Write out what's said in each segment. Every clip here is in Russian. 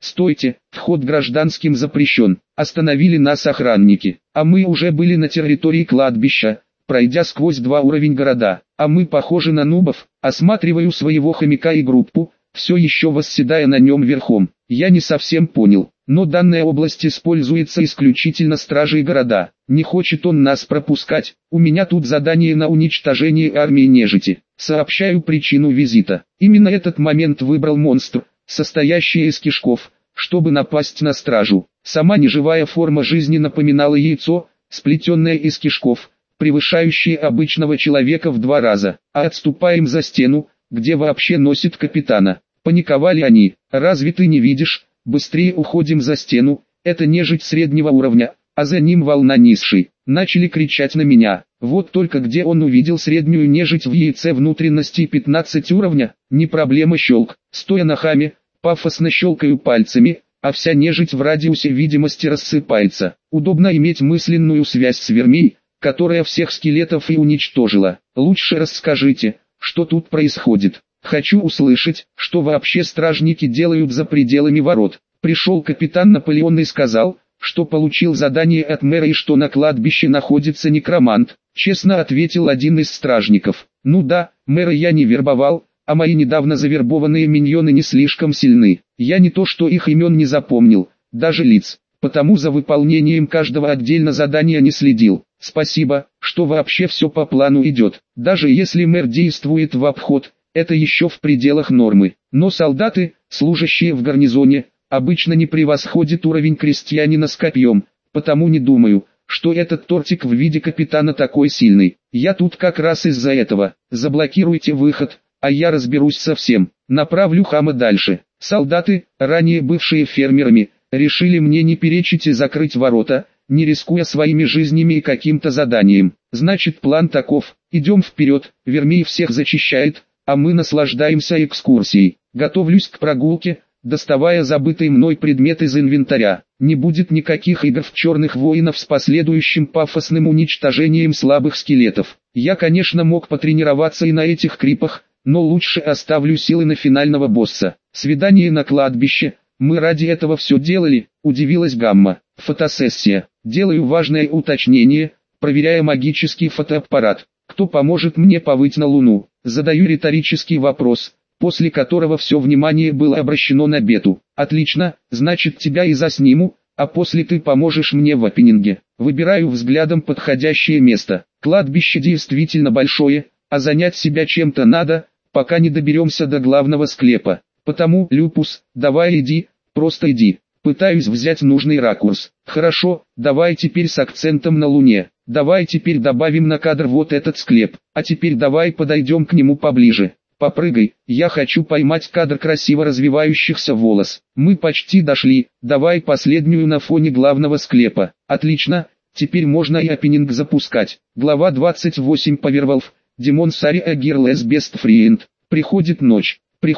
«Стойте, вход гражданским запрещен», — остановили нас охранники. А мы уже были на территории кладбища, пройдя сквозь 2 уровня города. А мы похожи на нубов. Осматриваю своего хомяка и группу, все еще восседая на нем верхом. Я не совсем понял, но данная область используется исключительно стражей города. Не хочет он нас пропускать. У меня тут задание на уничтожение армии нежити. Сообщаю причину визита. Именно этот момент выбрал монстр, состоящий из кишков, чтобы напасть на стражу. Сама неживая форма жизни напоминала яйцо, сплетенное из кишков, превышающее обычного человека в 2 раза. А отступаем за стену, где вообще носит капитана. Паниковали они. «Разве ты не видишь? Быстрее уходим за стену, это нежить среднего уровня, а за ним волна низшей». Начали кричать на меня. Вот только где он увидел среднюю нежить в яйце внутренности 15 уровня? Не проблема, щелк. Стоя на хаме, пафосно щелкаю пальцами, а вся нежить в радиусе видимости рассыпается. Удобно иметь мысленную связь с Вермей, которая всех скелетов и уничтожила. Лучше расскажите, что тут происходит. Хочу услышать, что вообще стражники делают за пределами ворот. Пришел капитан Наполеон и сказал, что получил задание от мэра и что на кладбище находится некромант. Честно ответил один из стражников. Ну да, мэра я не вербовал, а мои недавно завербованные миньоны не слишком сильны. Я не то что их имен не запомнил, даже лиц, потому за выполнением каждого отдельно задания не следил. Спасибо, что вообще все по плану идет. Даже если мэр действует в обход, это еще в пределах нормы. Но солдаты, служащие в гарнизоне, обычно не превосходят уровень крестьянина с копьем, потому не думаю, что этот тортик в виде капитана такой сильный. Я тут как раз из-за этого. Заблокируйте выход, а я разберусь со всем. Направлю хама дальше. Солдаты, ранее бывшие фермерами, решили мне не перечить и закрыть ворота, не рискуя своими жизнями и каким-то заданием. Значит, план таков: идем вперед, Вермей всех зачищает, а мы наслаждаемся экскурсией. Готовлюсь к прогулке, доставая забытый мной предмет из инвентаря. Не будет никаких игр в черных воинов с последующим пафосным уничтожением слабых скелетов. Я, конечно, мог потренироваться и на этих крипах, но лучше оставлю силы на финального босса. Свидание на кладбище. Мы ради этого все делали, удивилась Гамма. Фотосессия. Делаю важное уточнение, проверяя магический фотоаппарат. Кто поможет мне повыть на Луну? Задаю риторический вопрос, после которого все внимание было обращено на Бету. Отлично, значит тебя и засниму, а после ты поможешь мне в опенинге. Выбираю взглядом подходящее место. Кладбище действительно большое, а занять себя чем-то надо, пока не доберемся до главного склепа. Потому, Люпус, давай иди, просто иди. Пытаюсь взять нужный ракурс. Хорошо, давай теперь с акцентом на Луне. Давай теперь добавим на кадр вот этот склеп. А теперь давай подойдем к нему поближе. Попрыгай, я хочу поймать кадр красиво развивающихся волос. Мы почти дошли, давай последнюю на фоне главного склепа. Отлично, теперь можно и опенинг запускать. Глава 28. Powerwolf, Demon Slayer Gearless Best Friend. Приходит ночь,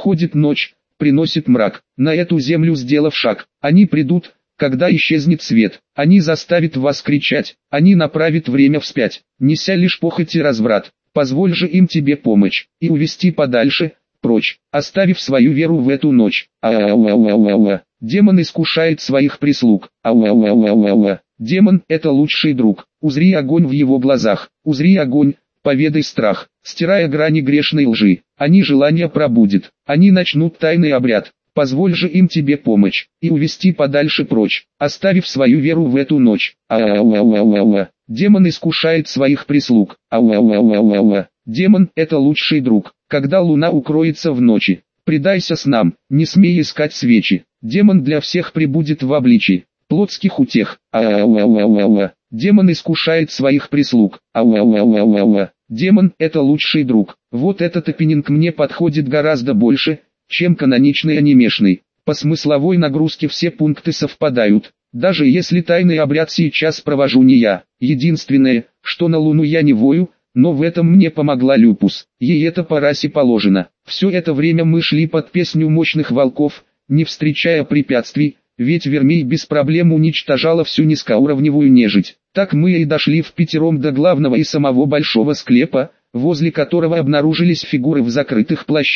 приносит мрак. На эту землю сделав шаг, они придут, когда исчезнет свет. Они заставят вас кричать, они направят время вспять, неся лишь похоть и разврат. Позволь же им тебе помочь и увести подальше, прочь, оставив свою веру в эту ночь. Ау-ау-ау-ау-ау. Демон искушает своих прислуг. Ау-ау-ау-ау-ау. Демон – это лучший друг. Узри огонь в его глазах, узри огонь, поведай страх, стирая грани грешной лжи. Они желания пробудят, они начнут тайный обряд. Позволь же им тебе помочь и увести подальше прочь, оставив свою веру в эту ночь. Ау-ау-ау-ау-ау. Демон искушает своих прислуг. Ау-ау-ау-ау-ау. Демон – это лучший друг. Когда луна укроется в ночи, предайся снам, не смей искать свечи. Демон для всех пребудет в обличии плотских утех. Ау-ау-ау-ау-ау. Демон искушает своих прислуг. Ау-ау-ау-ау-ау. Демон – это лучший друг. Вот этот опенинг мне подходит гораздо больше, чем каноничный анимешный. По смысловой нагрузке все пункты совпадают. Даже если тайный обряд сейчас провожу не я. Единственное, что на Луну я не вою, но в этом мне помогла Люпус. Ей это по расе положено. Все это время мы шли под песню мощных волков, не встречая препятствий, ведь Вермей без проблем уничтожала всю низкоуровневую нежить. Так мы и дошли впятером до главного и самого большого склепа, возле которого обнаружились фигуры в закрытых плащах,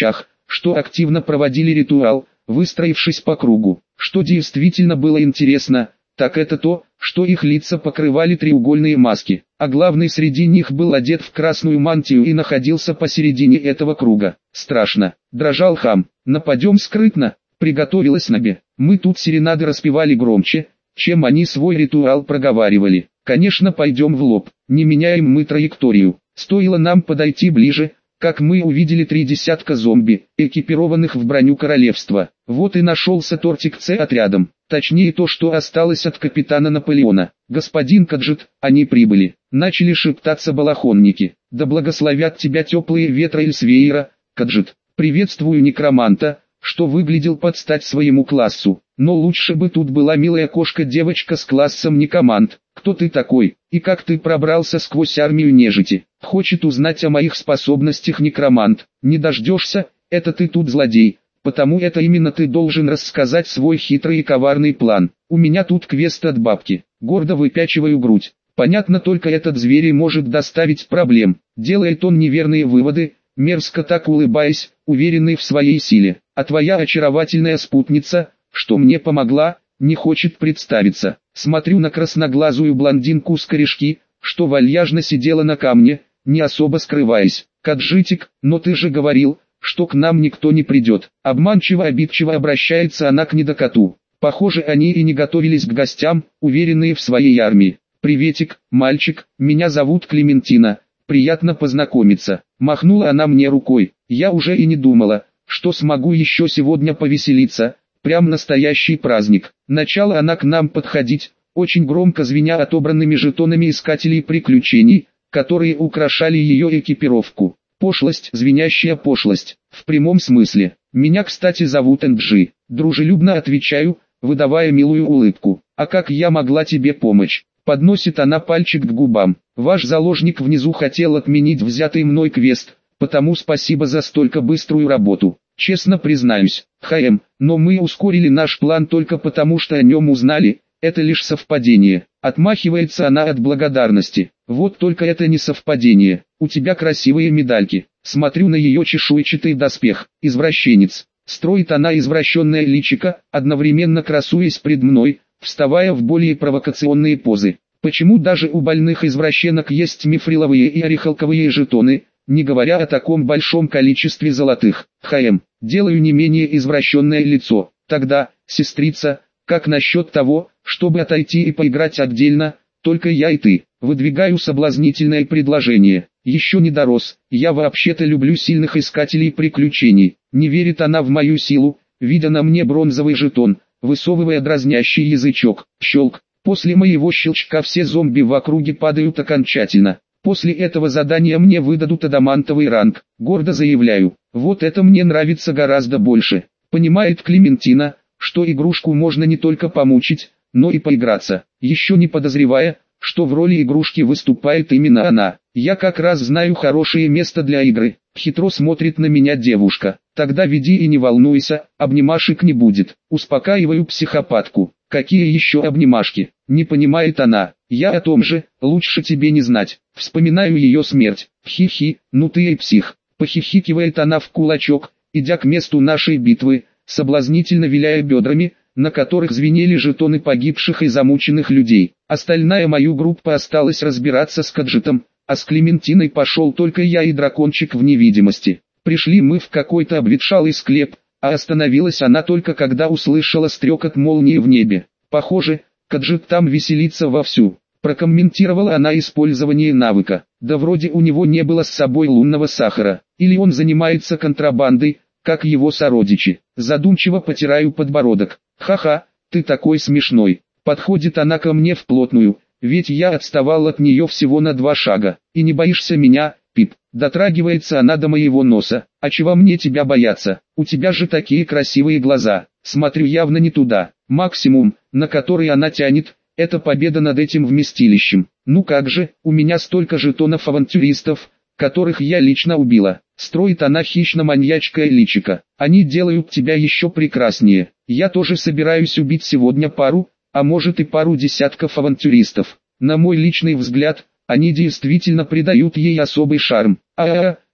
что активно проводили ритуал, выстроившись по кругу. Что действительно было интересно, так это то, что их лица покрывали треугольные маски, а главный среди них был одет в красную мантию и находился посередине этого круга. Страшно, дрожал хам. Нападем скрытно, приготовилась Наби. Мы тут серенады распевали громче, чем они свой ритуал проговаривали. Конечно, пойдем в лоб, не меняем мы траекторию. Стоило нам подойти ближе, как мы увидели 3 десятка зомби, экипированных в броню королевства. Вот и нашелся тортик С отрядом, точнее то, что осталось от капитана Наполеона. Господин Каджит, они прибыли. Начали шептаться балахонники. Да благословят тебя теплые ветры Эльсвейра, Каджит. Приветствую некроманта, что выглядел под стать своему классу. Но лучше бы тут была милая кошка-девочка с классом некоманд. Кто ты такой, и как ты пробрался сквозь армию нежити? Хочет узнать о моих способностях некромант. Не дождешься, это ты тут злодей. Потому это именно ты должен рассказать свой хитрый и коварный план. У меня тут квест от бабки. Гордо выпячиваю грудь. Понятно, только этот зверь и может доставить проблем. Делает он неверные выводы, мерзко так улыбаясь, уверенный в своей силе. А твоя очаровательная спутница, что мне помогла, не хочет представиться. Смотрю на красноглазую блондинку с корешки, что вальяжно сидела на камне, не особо скрываясь. Каджитик, но ты же говорил, что к нам никто не придет. Обманчиво-обидчиво обращается она к недокоту. Похоже, они и не готовились к гостям, уверенные в своей армии. «Приветик, мальчик, меня зовут Клементина, приятно познакомиться». Махнула она мне рукой. Я уже и не думала, что смогу еще сегодня повеселиться. Прям настоящий праздник. Начала она к нам подходить, очень громко звеня отобранными жетонами искателей приключений, которые украшали ее экипировку. Пошлость, звенящая пошлость, в прямом смысле. Меня, кстати, зовут Энджи. Дружелюбно отвечаю, выдавая милую улыбку. А как я могла тебе помочь? Подносит она пальчик к губам. Ваш заложник внизу хотел отменить взятый мной квест, потому спасибо за столько быструю работу. Честно признаюсь, но мы ускорили наш план только потому, что о нем узнали, это лишь совпадение. Отмахивается она от благодарности. Вот только это не совпадение. У тебя красивые медальки. Смотрю на ее чешуйчатый доспех. Извращенец. Строит она извращенное личико, одновременно красуясь пред мной, вставая в более провокационные позы. Почему даже у больных извращенок есть мифриловые и орехалковые жетоны, не говоря о таком большом количестве золотых? Делаю не менее извращенное лицо. Тогда, сестрица, как насчет того, чтобы отойти и поиграть отдельно, только я и ты? Выдвигаю соблазнительное предложение. Еще не дорос, я вообще-то люблю сильных искателей приключений. Не верит она в мою силу, видя на мне бронзовый жетон, высовывая дразнящий язычок. Щелк. После моего щелчка все зомби в округе падают окончательно. После этого задания мне выдадут адамантовый ранг. Гордо заявляю, вот это мне нравится гораздо больше. Понимает Клементина, что игрушку можно не только помучить, но и поиграться, еще не подозревая, что в роли игрушки выступает именно она. Я как раз знаю хорошее место для игры. Хитро смотрит на меня девушка. Тогда веди и не волнуйся, обнимашек не будет. Успокаиваю психопатку. Какие еще обнимашки? Не понимает она. Я о том же, лучше тебе не знать. Вспоминаю ее смерть. Хи-хи, ну ты и псих. Похихикивает она в кулачок, идя к месту нашей битвы, соблазнительно виляя бедрами, на которых звенели жетоны погибших и замученных людей. Остальная мою группа осталась разбираться с Каджитом, а с Клементиной пошел только я и дракончик в невидимости. Пришли мы в какой-то обветшалый склеп, а остановилась она только когда услышала стрекот молнии в небе. Похоже, Каджит там веселится вовсю. Прокомментировала она использование навыка. Да вроде у него не было с собой лунного сахара. Или он занимается контрабандой, как его сородичи. Задумчиво потираю подбородок. Ха-ха, ты такой смешной. Подходит она ко мне вплотную, ведь я отставал от нее всего на 2 шага. И не боишься меня, Пип? Дотрагивается она до моего носа. А чего мне тебя бояться? У тебя же такие красивые глаза. Смотрю явно не туда. Максимум, на который она тянет, это победа над этим вместилищем. Ну как же, у меня столько жетонов авантюристов, которых я лично убила. Строит она хищно-маньячкое личико. Они делают тебя еще прекраснее. Я тоже собираюсь убить сегодня пару, а может и пару десятков авантюристов. На мой личный взгляд, они действительно придают ей особый шарм.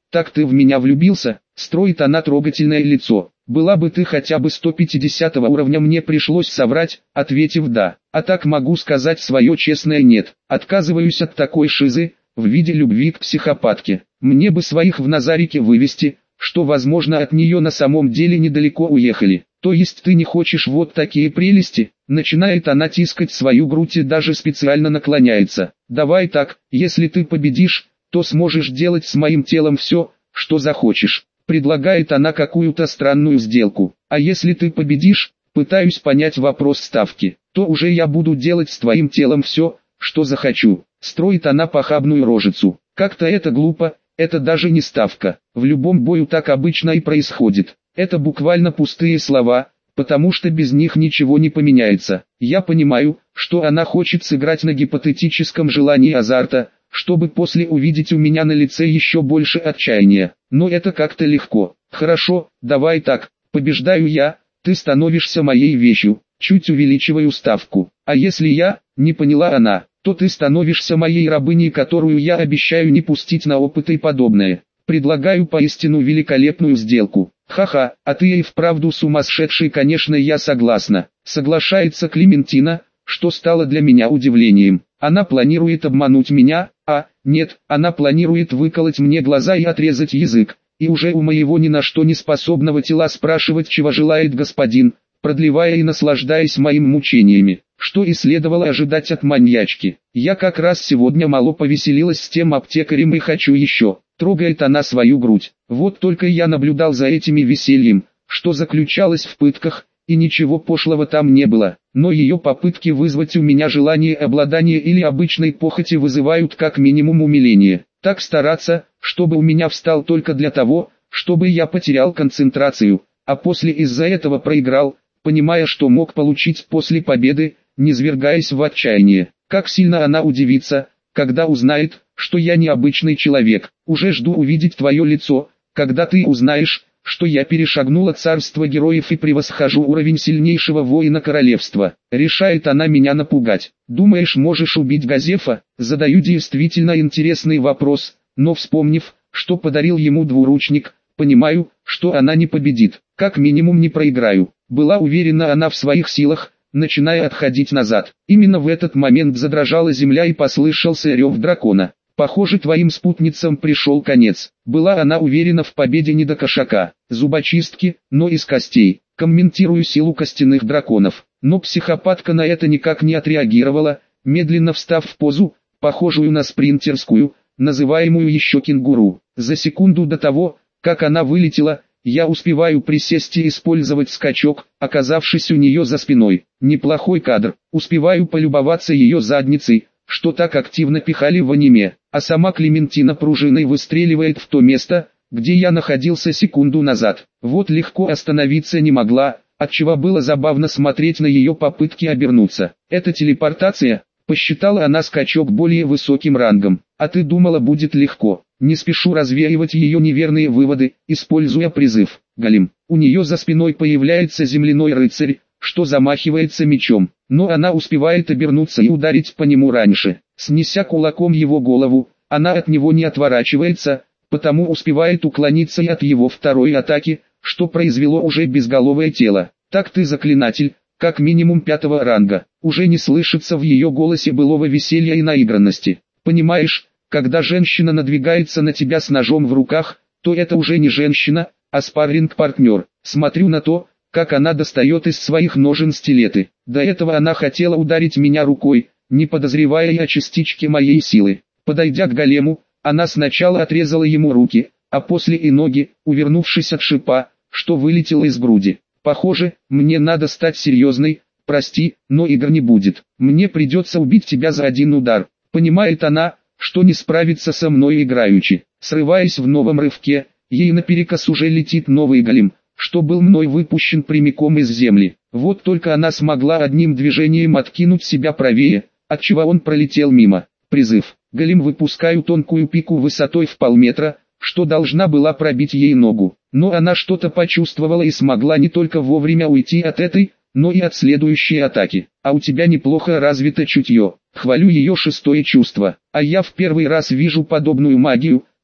так ты в меня влюбился? Строит она трогательное лицо. Была бы ты хотя бы 150 уровня, мне пришлось соврать, ответив да. А так могу сказать свое честное нет. Отказываюсь от такой шизы, в виде любви к психопатке. Мне бы своих в Назарике вывести, что возможно от нее на самом деле недалеко уехали. То есть ты не хочешь вот такие прелести? Начинает она тискать свою грудь и даже специально наклоняется. Давай так, если ты победишь, то сможешь делать с моим телом все, что захочешь. Предлагает она какую-то странную сделку. А если ты победишь, пытаюсь понять вопрос ставки, то уже я буду делать с твоим телом все, что захочу. Строит она похабную рожицу. Как-то это глупо, это даже не ставка. В любом бою так обычно и происходит. Это буквально пустые слова, потому что без них ничего не поменяется. Я понимаю, что она хочет сыграть на гипотетическом желании азарта, чтобы после увидеть у меня на лице еще больше отчаяния. Но это как-то легко. Хорошо, давай так, побеждаю я, ты становишься моей вещью, чуть увеличиваю ставку. А если я, не поняла она, то ты становишься моей рабыней, которую я обещаю не пустить на опыт и подобное. Предлагаю поистину великолепную сделку. Ха-ха, а ты и вправду сумасшедший, конечно, я согласна. Соглашается Клементина, что стало для меня удивлением. Она планирует обмануть меня, нет, она планирует выколоть мне глаза и отрезать язык. И уже у моего ни на что не способного тела спрашивать, чего желает господин, продлевая и наслаждаясь моими мучениями, что и следовало ожидать от маньячки. Я как раз сегодня мало повеселилась с тем аптекарем и хочу еще. Трогает она свою грудь. Вот только я наблюдал за этими весельем, что заключалось в пытках, и ничего пошлого там не было. Но ее попытки вызвать у меня желание обладания или обычной похоти вызывают как минимум умиление. Так стараться, чтобы у меня встал только для того, чтобы я потерял концентрацию, а после из-за этого проиграл, понимая, что мог получить после победы, низвергаясь в отчаяние. Как сильно она удивится, когда узнает, что я необычный человек. Уже жду увидеть твое лицо, когда ты узнаешь, что я перешагнула царство героев и превосхожу уровень сильнейшего воина королевства. Решает она меня напугать. Думаешь, можешь убить Газефа? Задаю действительно интересный вопрос, но вспомнив, что подарил ему двуручник, понимаю, что она не победит, как минимум не проиграю. Была уверена она в своих силах, начиная отходить назад. Именно в этот момент задрожала земля и послышался рев дракона. Похоже, твоим спутницам пришел конец. Была она уверена в победе не до кошака, зубочистки, но из костей. Комментирую силу костяных драконов. Но психопатка на это никак не отреагировала, медленно встав в позу, похожую на спринтерскую, называемую еще кенгуру. За секунду до того, как она вылетела, я успеваю присесть и использовать скачок, оказавшись у нее за спиной. Неплохой кадр. Успеваю полюбоваться ее задницей, что так активно пихали в аниме, а сама Клементина пружиной выстреливает в то место, где я находился секунду назад. Вот легко остановиться не могла, отчего было забавно смотреть на ее попытки обернуться. Это телепортация, посчитала она скачок более высоким рангом. А ты думала, будет легко? Не спешу развеивать ее неверные выводы, используя призыв. Голем. У нее за спиной появляется земляной рыцарь, что замахивается мечом, но она успевает обернуться и ударить по нему раньше. Снеся кулаком его голову, она от него не отворачивается, потому успевает уклониться и от его второй атаки, что произвело уже безголовое тело. Так ты заклинатель, как минимум 5-го ранга. Уже не слышится в ее голосе былого веселья и наигранности. Понимаешь, когда женщина надвигается на тебя с ножом в руках, то это уже не женщина, а спарринг-партнер. Смотрю на то, как она достает из своих ножен стилеты. До этого она хотела ударить меня рукой, не подозревая и о частичке моей силы. Подойдя к голему, она сначала отрезала ему руки, а после и ноги, увернувшись от шипа, что вылетело из груди. Похоже, мне надо стать серьезной, прости, но игр не будет. Мне придется убить тебя за один удар. Понимает она, что не справится со мной играючи. Срываясь в новом рывке, ей наперекос уже летит новый голем, что был мной выпущен прямиком из земли. Вот только она смогла одним движением откинуть себя правее, отчего он пролетел мимо. Призыв. Голем, выпускаю тонкую пику высотой в полметра, что должна была пробить ей ногу. Но она что-то почувствовала и смогла не только вовремя уйти от этой, но и от следующей атаки. А у тебя неплохо развито чутье. Хвалю ее 6-е чувство. А я в первый раз вижу подобную магию,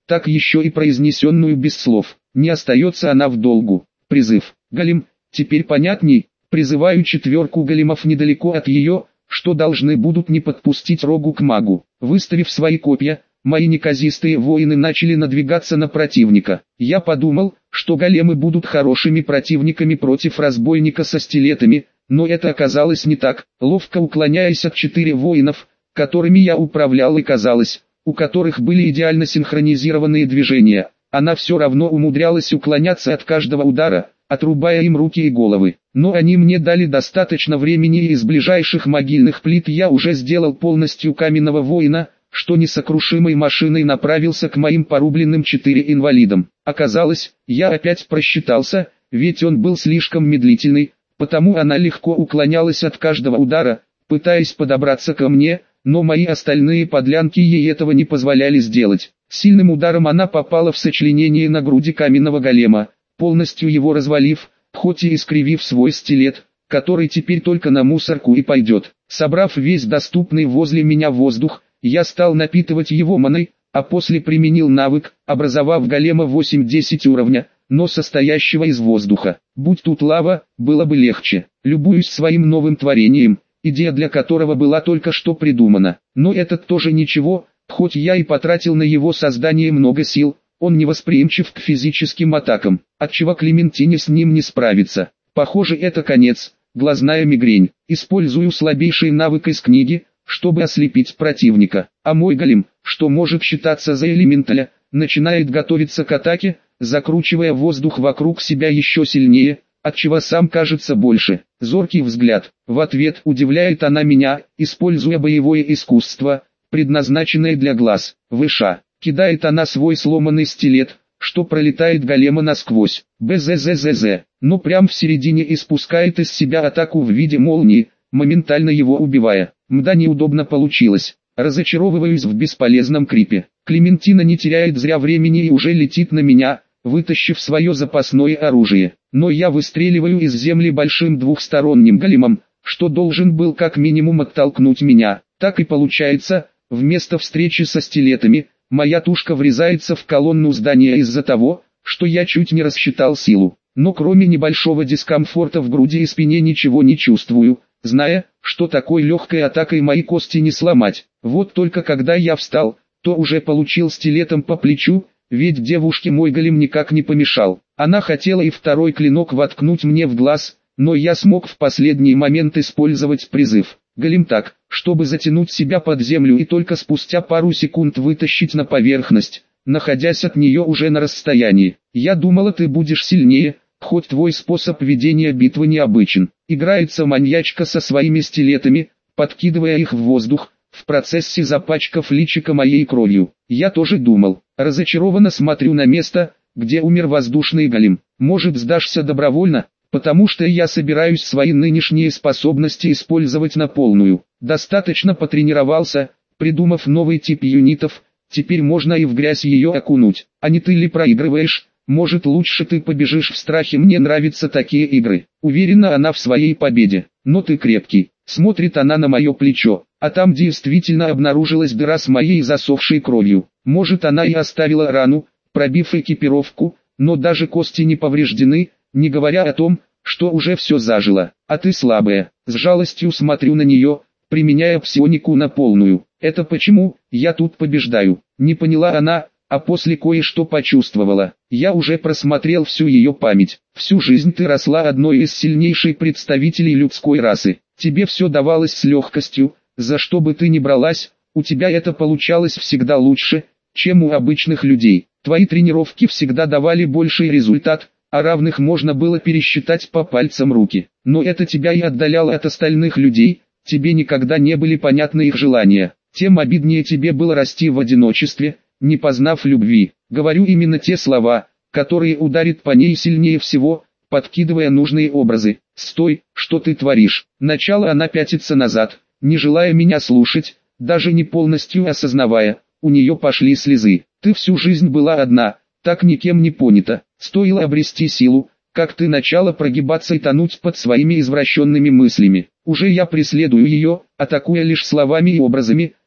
так еще и произнесенную без слов. Не остается она в долгу. Призыв. Голем. Теперь понятней. Призываю 4 големов недалеко от ее, что должны будут не подпустить рогу к магу. Выставив свои копья, мои неказистые воины начали надвигаться на противника. Я подумал, что големы будут хорошими противниками против разбойника со стилетами, но это оказалось не так. Ловко уклоняясь от 4 воинов, которыми я управлял, и казалось, у которых были идеально синхронизированные движения, она все равно умудрялась уклоняться от каждого удара, отрубая им руки и головы. Но они мне дали достаточно времени, и из ближайших могильных плит я уже сделал полностью каменного воина, что несокрушимой машиной направился к моим порубленным 4 инвалидам. Оказалось, я опять просчитался, ведь он был слишком медлительный, потому она легко уклонялась от каждого удара, пытаясь подобраться ко мне, но мои остальные подлянки ей этого не позволяли сделать. Сильным ударом она попала в сочленение на груди каменного голема, полностью его развалив, хоть и искривив свой стилет, который теперь только на мусорку и пойдет. Собрав весь доступный возле меня воздух, я стал напитывать его маной, а после применил навык, образовав голема 8-10 уровня, но состоящего из воздуха. Будь тут лава, было бы легче. Любуюсь своим новым творением, идея для которого была только что придумана. Но этот тоже ничего, хоть я и потратил на его создание много сил, он невосприимчив к физическим атакам, отчего Клементине с ним не справится. Похоже, это конец, глазная мигрень. Использую слабейший навык из книги, чтобы ослепить противника. А мой голем, что может считаться за элементаля, начинает готовиться к атаке, закручивая воздух вокруг себя еще сильнее, отчего сам кажется больше. Зоркий взгляд. В ответ удивляет она меня, используя боевое искусство, предназначенное для глаз. Выша. Кидает она свой сломанный стилет, что пролетает голема насквозь. БЗЗЗЗ. Но прям в середине испускает из себя атаку в виде молнии, моментально его убивая. Мда, неудобно получилось. Разочаровываюсь в бесполезном крипе. Клементина не теряет зря времени и уже летит на меня, вытащив свое запасное оружие. Но я выстреливаю из земли большим двухсторонним големом, что должен был как минимум оттолкнуть меня. Так и получается, вместо встречи со стилетами, моя тушка врезается в колонну здания из-за того, что я чуть не рассчитал силу. Но кроме небольшого дискомфорта в груди и спине ничего не чувствую, зная, что такой легкой атакой мои кости не сломать. Вот только когда я встал, то уже получил стилетом по плечу, ведь девушке мой голем никак не помешал. Она хотела и второй клинок воткнуть мне в глаз, но я смог в последний момент использовать призыв. Голем так, чтобы затянуть себя под землю и только спустя пару секунд вытащить на поверхность, находясь от нее уже на расстоянии. Я думала, ты будешь сильнее, хоть твой способ ведения битвы необычен. Играется маньячка со своими стилетами, подкидывая их в воздух, в процессе запачкав личико моей кровью. Я тоже думал. Разочарованно смотрю на место, где умер воздушный голем. Может, сдашься добровольно, потому что я собираюсь свои нынешние способности использовать на полную. Достаточно потренировался, придумав новый тип юнитов, теперь можно и в грязь ее окунуть. А не ты ли проигрываешь? Может, лучше ты побежишь в страхе, мне нравятся такие игры. Уверена она в своей победе. Но ты крепкий. Смотрит она на мое плечо, а там действительно обнаружилась дыра с моей засохшей кровью. Может, она и оставила рану, пробив экипировку, но даже кости не повреждены, не говоря о том, что уже все зажило. А ты слабая. С жалостью смотрю на нее, применяя псионику на полную. Это почему я тут побеждаю? Не поняла она, а после кое-что почувствовала. Я уже просмотрел всю ее память. Всю жизнь ты росла одной из сильнейших представителей людской расы. Тебе все давалось с легкостью, за что бы ты ни бралась, у тебя это получалось всегда лучше, чем у обычных людей. Твои тренировки всегда давали больший результат, а равных можно было пересчитать по пальцам руки. Но это тебя и отдаляло от остальных людей, тебе никогда не были понятны их желания. Тем обиднее тебе было расти в одиночестве, не познав любви. Говорю именно те слова, которые ударят по ней сильнее всего, подкидывая нужные образы. «Стой, что ты творишь?» Начало она пятится назад, не желая меня слушать, даже не полностью осознавая, у нее пошли слезы. «Ты всю жизнь была одна, так никем не понята. Стоило обрести силу, как ты начала прогибаться и тонуть под своими извращенными мыслями. Уже я преследую ее, атакуя лишь словами и образами,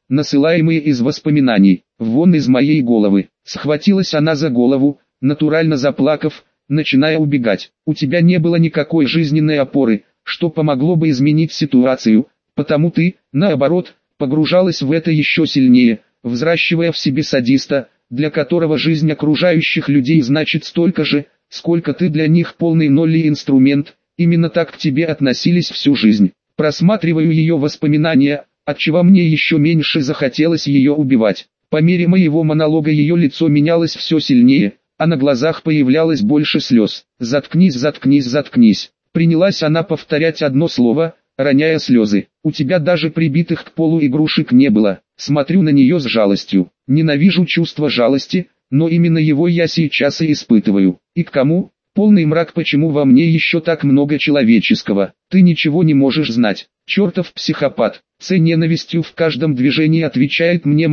насылаемые из воспоминаний. Вон из моей головы. Схватилась она за голову, натурально заплакав, начиная убегать. У тебя не было никакой жизненной опоры, что помогло бы изменить ситуацию, потому ты, наоборот, погружалась в это еще сильнее, взращивая в себе садиста, для которого жизнь окружающих людей значит столько же, сколько ты для них полный ноль и инструмент. Именно так к тебе относились всю жизнь. Просматриваю ее воспоминания, отчего мне еще меньше захотелось ее убивать. По мере моего монолога ее лицо менялось все сильнее, а на глазах появлялось больше слез. «Заткнись, заткнись, заткнись». Принялась она повторять одно слово, роняя слезы. «У тебя даже прибитых к полу игрушек не было». Смотрю на нее с жалостью. Ненавижу чувство жалости, но именно его я сейчас и испытываю. И к кому? Полный мрак, почему во мне еще так много человеческого? Ты ничего не можешь знать. Чертов психопат. С ненавистью в каждом движении отвечает мне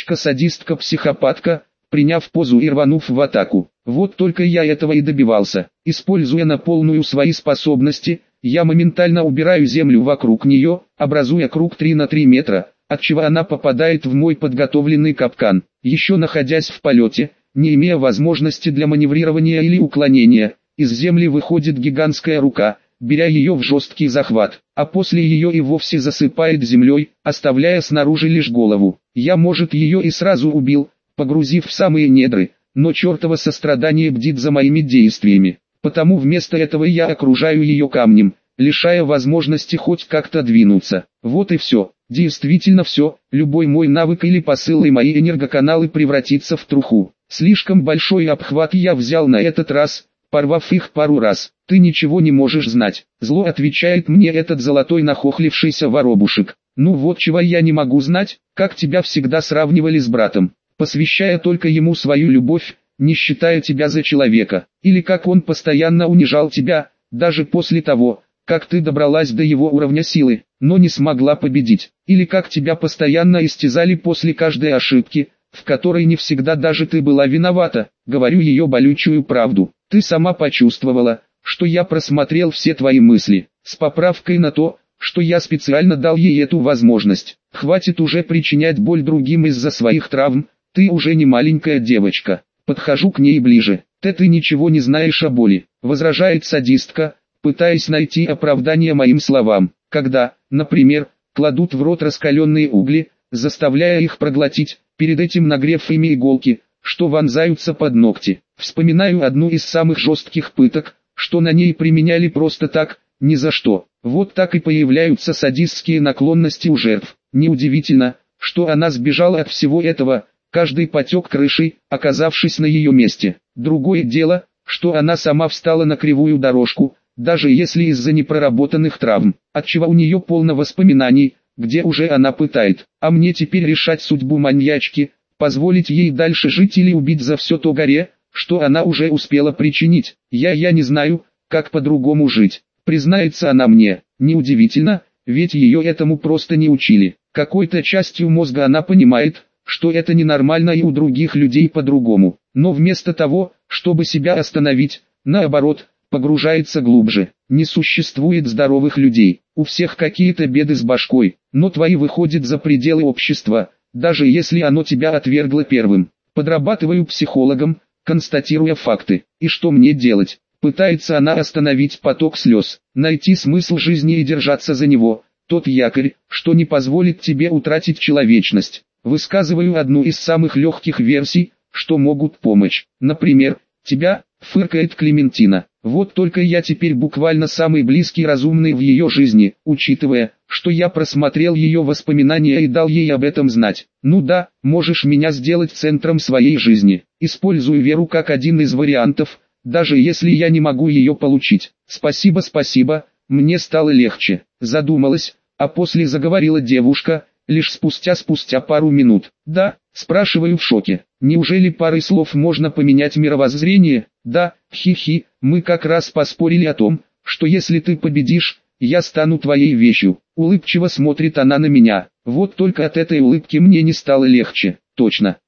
маньячка-садистка-психопатка, приняв позу и рванув в атаку. Вот только я этого и добивался. Используя на полную свои способности, я моментально убираю землю вокруг нее, образуя круг 3 на 3 метра, отчего она попадает в мой подготовленный капкан. Еще находясь в полете, не имея возможности для маневрирования или уклонения, из земли выходит гигантская рука, беря ее в жесткий захват, а после ее и вовсе засыпает землей, оставляя снаружи лишь голову. Я, может, ее и сразу убил, погрузив в самые недры, но чертово сострадание бдит за моими действиями. Потому вместо этого я окружаю ее камнем, лишая возможности хоть как-то двинуться. Вот и все. Действительно все, любой мой навык или посыл и мои энергоканалы превратится в труху. Слишком большой обхват я взял на этот раз, порвав их пару раз. Ты ничего не можешь знать. Зло отвечает мне этот золотой нахохлившийся воробушек. Ну вот чего я не могу знать, как тебя всегда сравнивали с братом, посвящая только ему свою любовь, не считая тебя за человека. Или как он постоянно унижал тебя, даже после того, как ты добралась до его уровня силы, но не смогла победить. Или как тебя постоянно истязали после каждой ошибки, в которой не всегда даже ты была виновата. Говорю ее болючую правду. Ты сама почувствовала, что я просмотрел все твои мысли, с поправкой на то, что я специально дал ей эту возможность. Хватит уже причинять боль другим из-за своих травм, ты уже не маленькая девочка. Подхожу к ней ближе. Ты ничего не знаешь о боли, возражает садистка, пытаясь найти оправдание моим словам. Когда, например, кладут в рот раскаленные угли, заставляя их проглотить, перед этим нагрев ими иголки, что вонзаются под ногти. Вспоминаю одну из самых жестких пыток, что на ней применяли просто так, ни за что. Вот так и появляются садистские наклонности у жертв. Неудивительно, что она сбежала от всего этого, каждый потек крышей, оказавшись на ее месте. Другое дело, что она сама встала на кривую дорожку, даже если из-за непроработанных травм, отчего у нее полно воспоминаний, где уже она пытает. А мне теперь решать судьбу маньячки, позволить ей дальше жить или убить за все то горе, что она уже успела причинить. Я не знаю, как по-другому жить. Признается она мне. Неудивительно, ведь ее этому просто не учили. Какой-то частью мозга она понимает, что это ненормально и у других людей по-другому. Но вместо того, чтобы себя остановить, наоборот, погружается глубже. Не существует здоровых людей. У всех какие-то беды с башкой, но твои выходят за пределы общества, даже если оно тебя отвергло первым. Подрабатываю психологом, констатируя факты. И что мне делать? Пытается она остановить поток слез, найти смысл жизни и держаться за него, тот якорь, что не позволит тебе утратить человечность. Высказываю одну из самых легких версий, что могут помочь. Например, тебя, фыркает Клементина. Вот только я теперь буквально самый близкий разумный в ее жизни, учитывая, что я просмотрел ее воспоминания и дал ей об этом знать. Ну да, можешь меня сделать центром своей жизни. Использую веру как один из вариантов, даже если я не могу ее получить. Спасибо, спасибо, мне стало легче. Задумалась, а после заговорила девушка, лишь спустя пару минут. Да, спрашиваю в шоке. Неужели парой слов можно поменять мировоззрение? Да, хи-хи, мы как раз поспорили о том, что если ты победишь, я стану твоей вещью. Улыбчиво смотрит она на меня. Вот только от этой улыбки мне не стало легче. Точно,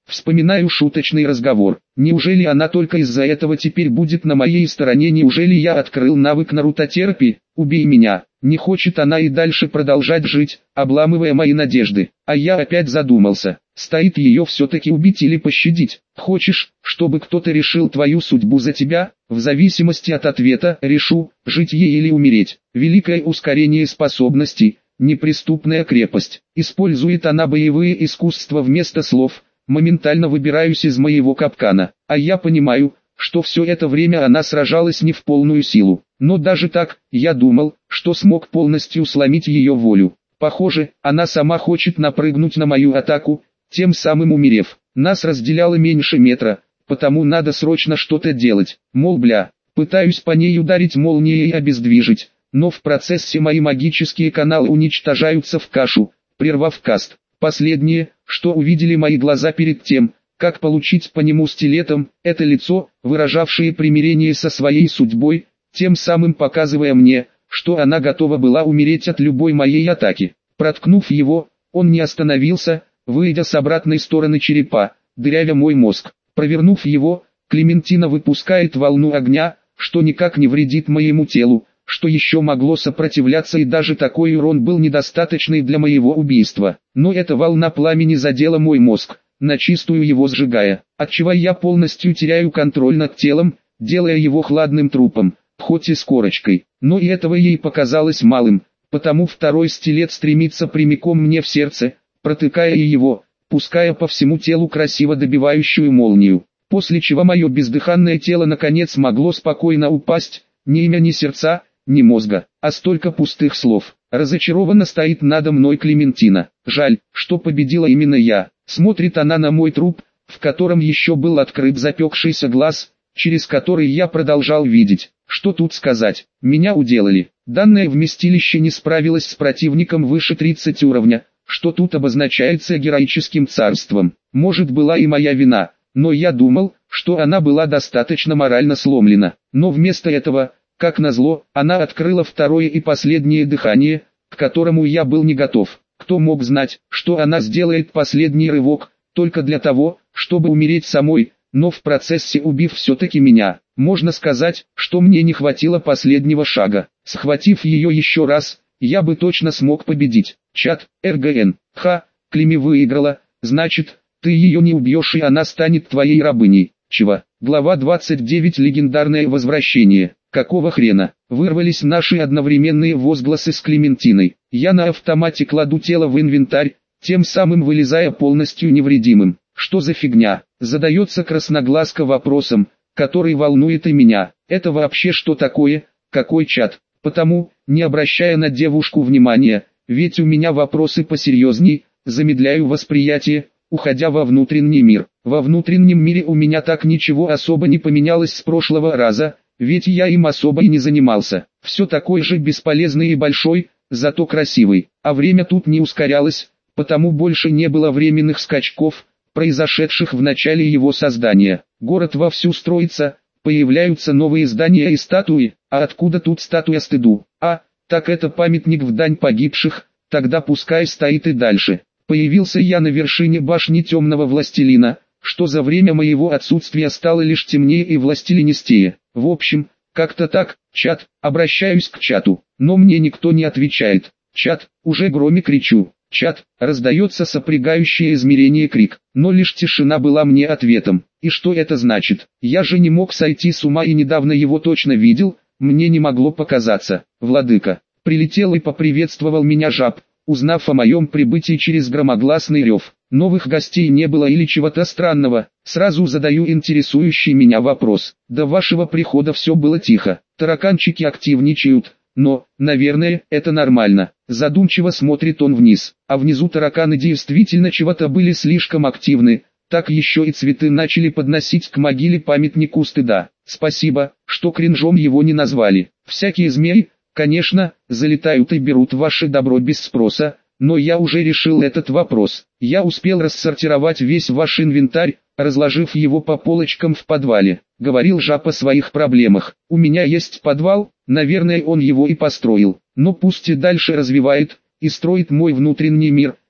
Вспоминаю шуточный разговор. Неужели она только из-за этого теперь будет на моей стороне? Неужели я открыл навык нарутотерапии? Убей меня. Не хочет она и дальше продолжать жить, обламывая мои надежды. А я опять задумался, стоит ее все-таки убить или пощадить. Хочешь, чтобы кто-то решил твою судьбу за тебя? В зависимости от ответа решу, жить ей или умереть. Великое ускорение способностей, неприступная крепость. Использует она боевые искусства вместо слов. Моментально выбираюсь из моего капкана, а я понимаю, что все это время она сражалась не в полную силу. Но даже так, я думал, что смог полностью сломить ее волю. Похоже, она сама хочет напрыгнуть на мою атаку, тем самым умерев. Нас разделяло меньше метра, потому надо срочно что-то делать. Мол, пытаюсь по ней ударить молнией и обездвижить, но в процессе мои магические каналы уничтожаются в кашу, прервав каст. Последнее, что увидели мои глаза перед тем, как получить по нему стилетом, это лицо, выражавшее примирение со своей судьбой, тем самым показывая мне, что она готова была умереть от любой моей атаки. Проткнув его, он не остановился, выйдя с обратной стороны черепа, дырявя мой мозг. Провернув его, Клементина выпускает волну огня, что никак не вредит моему телу, что еще могло сопротивляться, и даже такой урон был недостаточный для моего убийства. Но эта волна пламени задела мой мозг, начистую его сжигая, отчего я полностью теряю контроль над телом, делая его хладным трупом, хоть и с корочкой. Но и этого ей показалось малым, потому второй стилет стремится прямиком мне в сердце, протыкая и его, пуская по всему телу красиво добивающую молнию. После чего мое бездыханное тело наконец могло спокойно упасть, ни имя, ни сердца, ни мозга, а столько пустых слов. Разочарованно стоит надо мной Клементина. Жаль, что победила именно я. Смотрит она на мой труп, в котором еще был открыт запекшийся глаз, через который я продолжал видеть. Что тут сказать? Меня уделали. Данное вместилище не справилось с противником выше 30 уровня, что тут обозначается героическим царством. Может, была и моя вина, но я думал, что она была достаточно морально сломлена. Но вместо этого, как назло, она открыла второе и последнее дыхание, к которому я был не готов. Кто мог знать, что она сделает последний рывок, только для того, чтобы умереть самой, но в процессе убив все-таки меня. Можно сказать, что мне не хватило последнего шага. Схватив ее еще раз, я бы точно смог победить. Чат, РГН. Клеми выиграла, значит, ты ее не убьешь и она станет твоей рабыней. Чего? Глава 29. Легендарное возвращение. Какого хрена? Вырвались наши одновременные возгласы с Клементиной. Я на автомате кладу тело в инвентарь, тем самым вылезая полностью невредимым. Что за фигня? Задается красноглазка вопросом, который волнует и меня. Это вообще что такое? Какой чат? Потому, не обращая на девушку внимания, ведь у меня вопросы посерьезней, замедляю восприятие, уходя во внутренний мир. Во внутреннем мире у меня так ничего особо не поменялось с прошлого раза, ведь я им особо и не занимался. Все такой же бесполезный и большой, зато красивый. А время тут не ускорялось, потому больше не было временных скачков, произошедших в начале его создания. Город вовсю строится, появляются новые здания и статуи. А откуда тут статуя стыду? Так это памятник в дань погибших, тогда пускай стоит и дальше. Появился я на вершине башни темного властелина, что за время моего отсутствия стало лишь темнее и властелинистее. В общем, как-то так. Чат, обращаюсь к чату, но мне никто не отвечает. Чат, уже громко кричу. Чат, раздается сопрягающее измерение крик, но лишь тишина была мне ответом. И что это значит? Я же не мог сойти с ума и недавно его точно видел, мне не могло показаться. Владыка, прилетел и поприветствовал меня жаб, узнав о моем прибытии через громогласный рев. Новых гостей не было или чего-то странного. Сразу задаю интересующий меня вопрос. До вашего прихода все было тихо. Тараканчики активничают, но, наверное, это нормально. Задумчиво смотрит он вниз. А внизу тараканы действительно чего-то были слишком активны. Так еще и цветы начали подносить к могиле памятнику стыда. Спасибо, что кринжом его не назвали. Всякие змеи, конечно, залетают и берут ваше добро без спроса. Но я уже решил этот вопрос. Я успел рассортировать весь ваш инвентарь, разложив его по полочкам в подвале. Говорил жаб о своих проблемах. У меня есть подвал, наверное он его и построил. Но пусть и дальше развивает, и строит мой внутренний мир.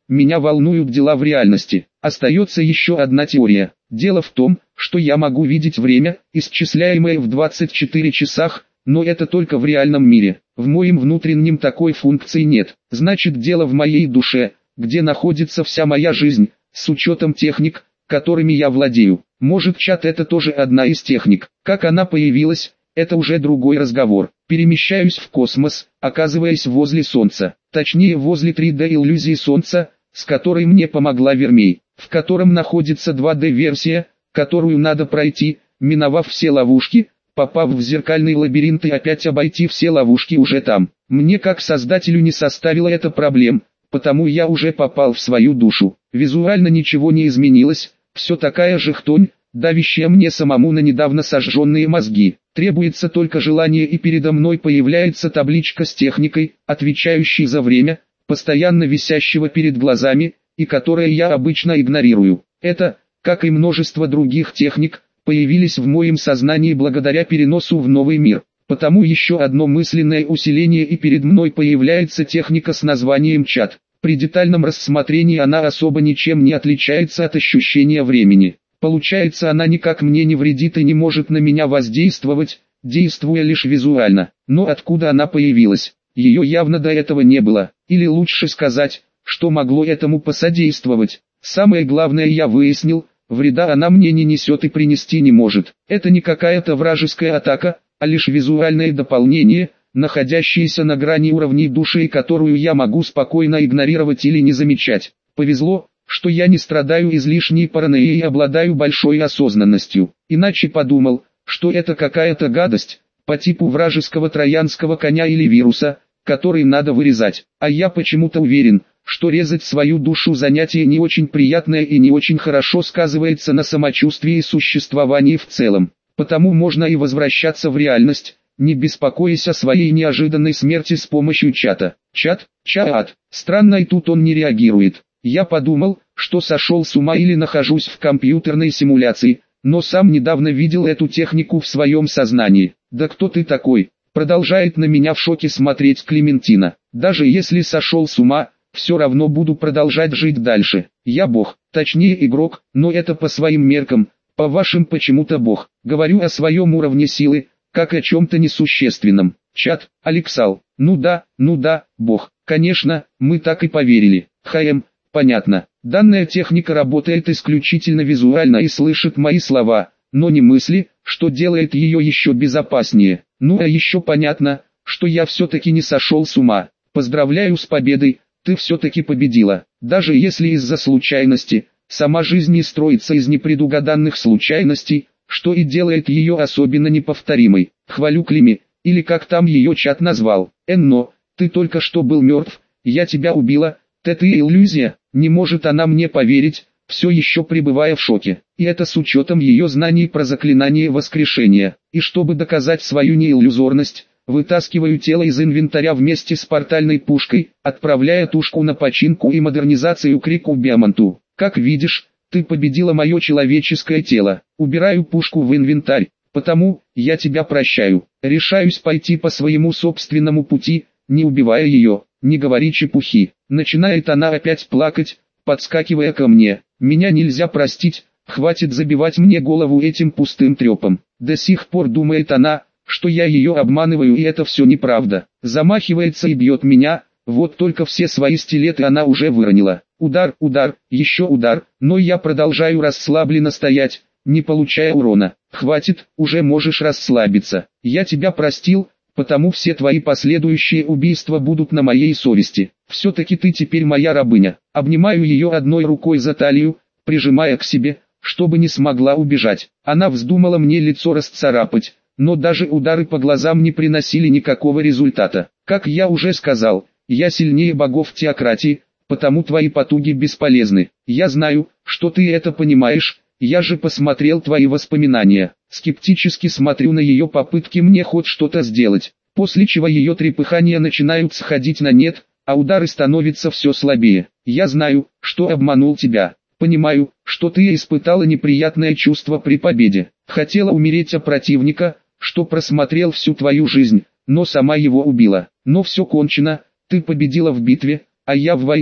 меня волнуют дела в реальности. Остается еще одна теория. Дело в том, что я могу видеть время, исчисляемое в 24 часах, но это только в реальном мире. В моем внутреннем такой функции нет. Значит, дело в моей душе, где находится вся моя жизнь, с учетом техник, которыми я владею. Может, чат — это тоже одна из техник. Как она появилась, это уже другой разговор. Перемещаюсь в космос, оказываясь возле Солнца. Точнее, возле 3D-иллюзии Солнца, с которой мне помогла Вермей, в котором находится 2D-версия, которую надо пройти, миновав все ловушки, попав в зеркальный лабиринт и опять обойти все ловушки уже там. Мне как создателю не составило это проблем, потому я уже попал в свою душу. Визуально ничего не изменилось, все такая же хтонь, давящая мне самому на недавно сожженные мозги. Требуется только желание, и передо мной появляется табличка с техникой, отвечающей за время, постоянно висящего перед глазами, и которое я обычно игнорирую. Это, как и множество других техник, появились в моем сознании благодаря переносу в новый мир. Потому еще одно мысленное усиление, и перед мной появляется техника с названием чат. При детальном рассмотрении она особо ничем не отличается от ощущения времени. Получается, она никак мне не вредит и не может на меня воздействовать, действуя лишь визуально. Но откуда она появилась? Ее явно до этого не было. Или лучше сказать, что могло этому посодействовать. Самое главное я выяснил, вреда она мне не несет и принести не может. Это не какая-то вражеская атака, а лишь визуальное дополнение, находящееся на грани уровней души, и которую я могу спокойно игнорировать или не замечать. Повезло, что я не страдаю излишней паранойей и обладаю большой осознанностью. Иначе подумал, что это какая-то гадость, по типу вражеского троянского коня или вируса, который надо вырезать. А я почему-то уверен, что резать свою душу занятие не очень приятное и не очень хорошо сказывается на самочувствии и существовании в целом. Потому можно и возвращаться в реальность, не беспокоясь о своей неожиданной смерти с помощью чата. Чат. Странно, и тут он не реагирует. Я подумал, что сошел с ума или нахожусь в компьютерной симуляции, но сам недавно видел эту технику в своем сознании. «Да кто ты такой?» Продолжает на меня в шоке смотреть Клементина. «Даже если сошел с ума, все равно буду продолжать жить дальше. Я бог, точнее игрок, но это по своим меркам, по вашим почему-то бог. Говорю о своем уровне силы, как о чем-то несущественном». Чат, Алексал. Ну да, бог. Конечно, мы так и поверили. Понятно. Данная техника работает исключительно визуально и слышит мои слова, но не мысли, что делает ее еще безопаснее. Ну а еще понятно, что я все-таки не сошел с ума. Поздравляю с победой, ты все-таки победила. Даже если из-за случайности, сама жизнь не строится из непредугаданных случайностей, что и делает ее особенно неповторимой. Хвалю Клеми, или как там ее чат назвал. Но, ты только что был мертв, я тебя убила, это иллюзия, не может она мне поверить, все еще пребывая в шоке. И это с учетом ее знаний про заклинание воскрешения. И чтобы доказать свою неиллюзорность, вытаскиваю тело из инвентаря вместе с портальной пушкой, отправляя тушку на починку и модернизацию к Рику Биамонту. Как видишь, ты победила мое человеческое тело. Убираю пушку в инвентарь, потому я тебя прощаю. Решаюсь пойти по своему собственному пути, не убивая ее. Не говори чепухи. Начинает она опять плакать, подскакивая ко мне. Меня нельзя простить, хватит забивать мне голову этим пустым трепом. До сих пор думает она, что я ее обманываю, и это все неправда. Замахивается и бьет меня, вот только все свои стилеты она уже выронила. Удар, еще удар, но я продолжаю расслабленно стоять, не получая урона. Хватит, уже можешь расслабиться. Я тебя простил, потому все твои последующие убийства будут на моей совести. Все-таки ты теперь моя рабыня. Обнимаю ее одной рукой за талию, прижимая к себе, чтобы не смогла убежать. Она вздумала мне лицо расцарапать, но даже удары по глазам не приносили никакого результата. Как я уже сказал, я сильнее богов теократии, потому твои потуги бесполезны. Я знаю, что ты это понимаешь. Я же посмотрел твои воспоминания. Скептически смотрю на ее попытки мне хоть что-то сделать, после чего ее трепыхания начинают сходить на нет, а удары становятся все слабее. Я знаю, что обманул тебя. Понимаю, что ты испытала неприятное чувство при победе. Хотела умереть от противника, что просмотрел всю твою жизнь, но сама его убила. Но все кончено, ты победила в битве, а я в войне.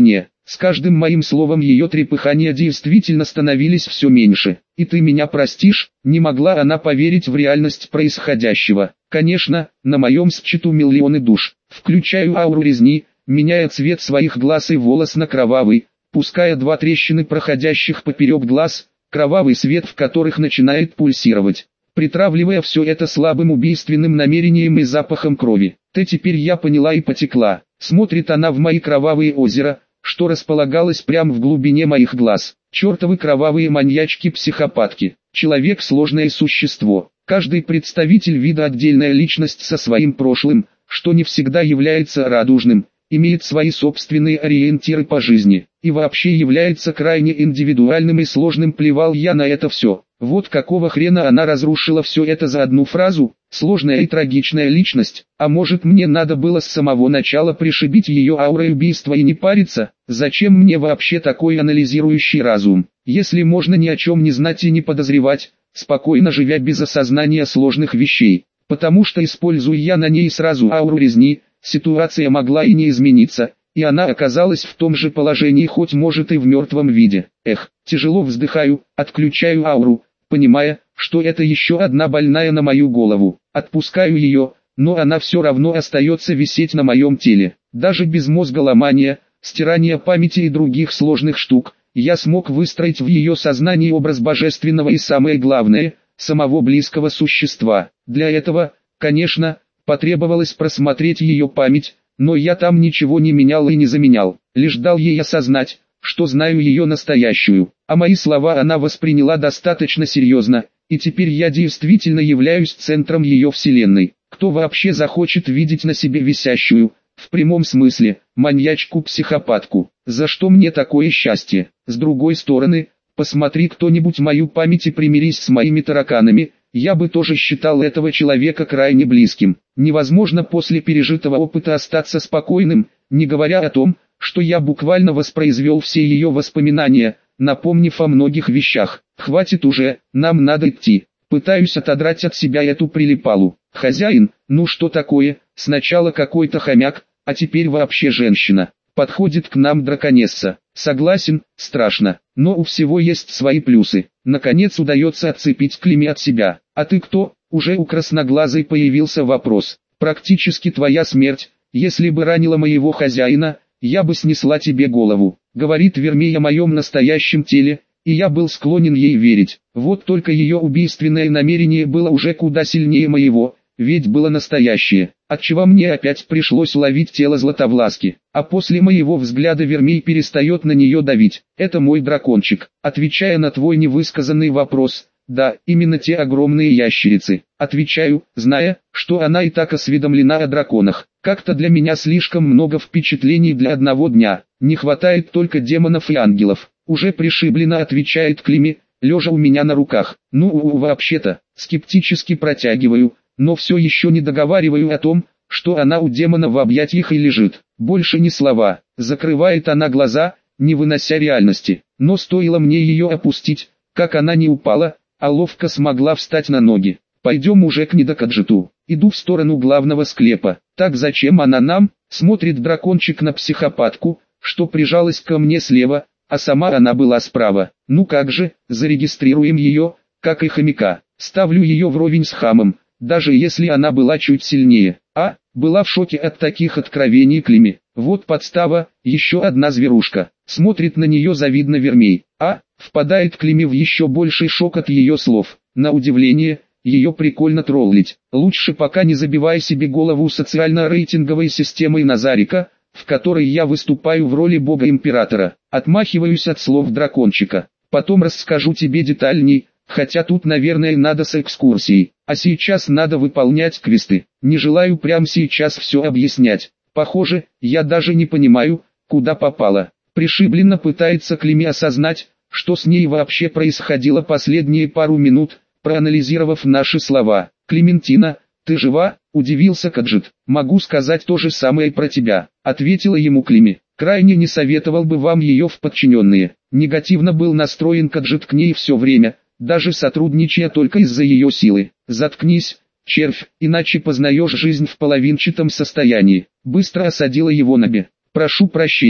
С каждым моим словом ее трепыхания действительно становились все меньше. «И ты меня простишь?» Не могла она поверить в реальность происходящего. Конечно, на моем счету миллионы душ. Включаю ауру резни, меняя цвет своих глаз и волос на кровавый, пуская 2 трещины проходящих поперек глаз, кровавый свет в которых начинает пульсировать, притравливая все это слабым убийственным намерением и запахом крови. Теперь я поняла и потекла. Смотрит она в мои кровавые озера, что располагалось прямо в глубине моих глаз. Чертовы кровавые маньячки-психопатки. Человек — сложное существо. Каждый представитель вида отдельная личность со своим прошлым, что не всегда является радужным, имеет свои собственные ориентиры по жизни, и вообще является крайне индивидуальным и сложным. Плевал я на это все. Вот какого хрена она разрушила все это за одну фразу? Сложная и трагичная личность. А может, мне надо было с самого начала пришибить ее аурой убийства и не париться? Зачем мне вообще такой анализирующий разум, если можно ни о чем не знать и не подозревать, спокойно живя без осознания сложных вещей? Потому что, используя я на ней сразу ауру резни, ситуация могла и не измениться, и она оказалась в том же положении, хоть может и в мертвом виде. Тяжело вздыхаю, отключаю ауру, понимая, что это еще одна больная на мою голову. Отпускаю ее, но она все равно остается висеть на моем теле. Даже без мозголомания, стирания памяти и других сложных штук, я смог выстроить в ее сознании образ божественного и, самое главное, самого близкого существа. Для этого, конечно, потребовалось просмотреть ее память, но я там ничего не менял и не заменял, лишь дал ей осознать, что знаю ее настоящую, а мои слова она восприняла достаточно серьезно, и теперь я действительно являюсь центром ее вселенной. Кто вообще захочет видеть на себе висящую, в прямом смысле, маньячку-психопатку? За что мне такое счастье? С другой стороны, посмотри кто-нибудь мою память и примирись с моими тараканами, я бы тоже считал этого человека крайне близким. Невозможно после пережитого опыта остаться спокойным, не говоря о том, что я буквально воспроизвел все ее воспоминания, напомнив о многих вещах. Хватит уже, нам надо идти. Пытаюсь отодрать от себя эту прилипалу. Хозяин, ну что такое, сначала какой-то хомяк, а теперь вообще женщина. Подходит к нам драконесса. Согласен, страшно, но у всего есть свои плюсы. Наконец удается отцепить Клими от себя. А ты кто? Уже у красноглазой появился вопрос. Практически твоя смерть. Если бы ранила моего хозяина, я бы снесла тебе голову. Говорит Вермей о моем настоящем теле, и я был склонен ей верить. Вот только ее убийственное намерение было уже куда сильнее моего, ведь было настоящее, отчего мне опять пришлось ловить тело Златовласки. А после моего взгляда Вермей перестает на нее давить. Это мой дракончик. Отвечая на твой невысказанный вопрос, да, именно те огромные ящерицы. Отвечаю, зная, что она и так осведомлена о драконах. Как-то для меня слишком много впечатлений для одного дня. Не хватает только демонов и ангелов. Уже пришибленно отвечает Клими, лежа у меня на руках. Ну, вообще-то, скептически протягиваю, но все еще не договариваю о том, что она у демона в объятиях и лежит. Больше ни слова. Закрывает она глаза, не вынося реальности. Но стоило мне ее опустить, как она не упала, а ловко смогла встать на ноги. Пойдем уже к Недокаджиту. Иду в сторону главного склепа. Так зачем она нам? Смотрит дракончик на психопатку, что прижалась ко мне слева, а сама она была справа. Ну как же, зарегистрируем ее, как и хомяка. Ставлю ее вровень с хамом, даже если она была чуть сильнее. Была в шоке от таких откровений Клими. Вот подстава, еще одна зверушка. Смотрит на нее завидно Вермей. Впадает Клими в еще больший шок от ее слов. На удивление, ее прикольно троллить. Лучше пока не забивай себе голову социально-рейтинговой системой Назарика, в которой я выступаю в роли бога-императора. Отмахиваюсь от слов дракончика. Потом расскажу тебе детальней, хотя тут, наверное, надо с экскурсией. А сейчас надо выполнять квесты. Не желаю прямо сейчас все объяснять. Похоже, я даже не понимаю, куда попала. Пришибленно пытается Клими осознать, что с ней вообще происходило последние пару минут, проанализировав наши слова. «Клементина, ты жива?» – удивился Каджит. «Могу сказать то же самое про тебя», – ответила ему Клими. «Крайне не советовал бы вам ее в подчиненные». Негативно был настроен Каджит к ней все время, даже сотрудничая только из-за ее силы. «Заткнись, червь, иначе познаешь жизнь в половинчатом состоянии», – быстро осадила его Наби. «Прошу прощения,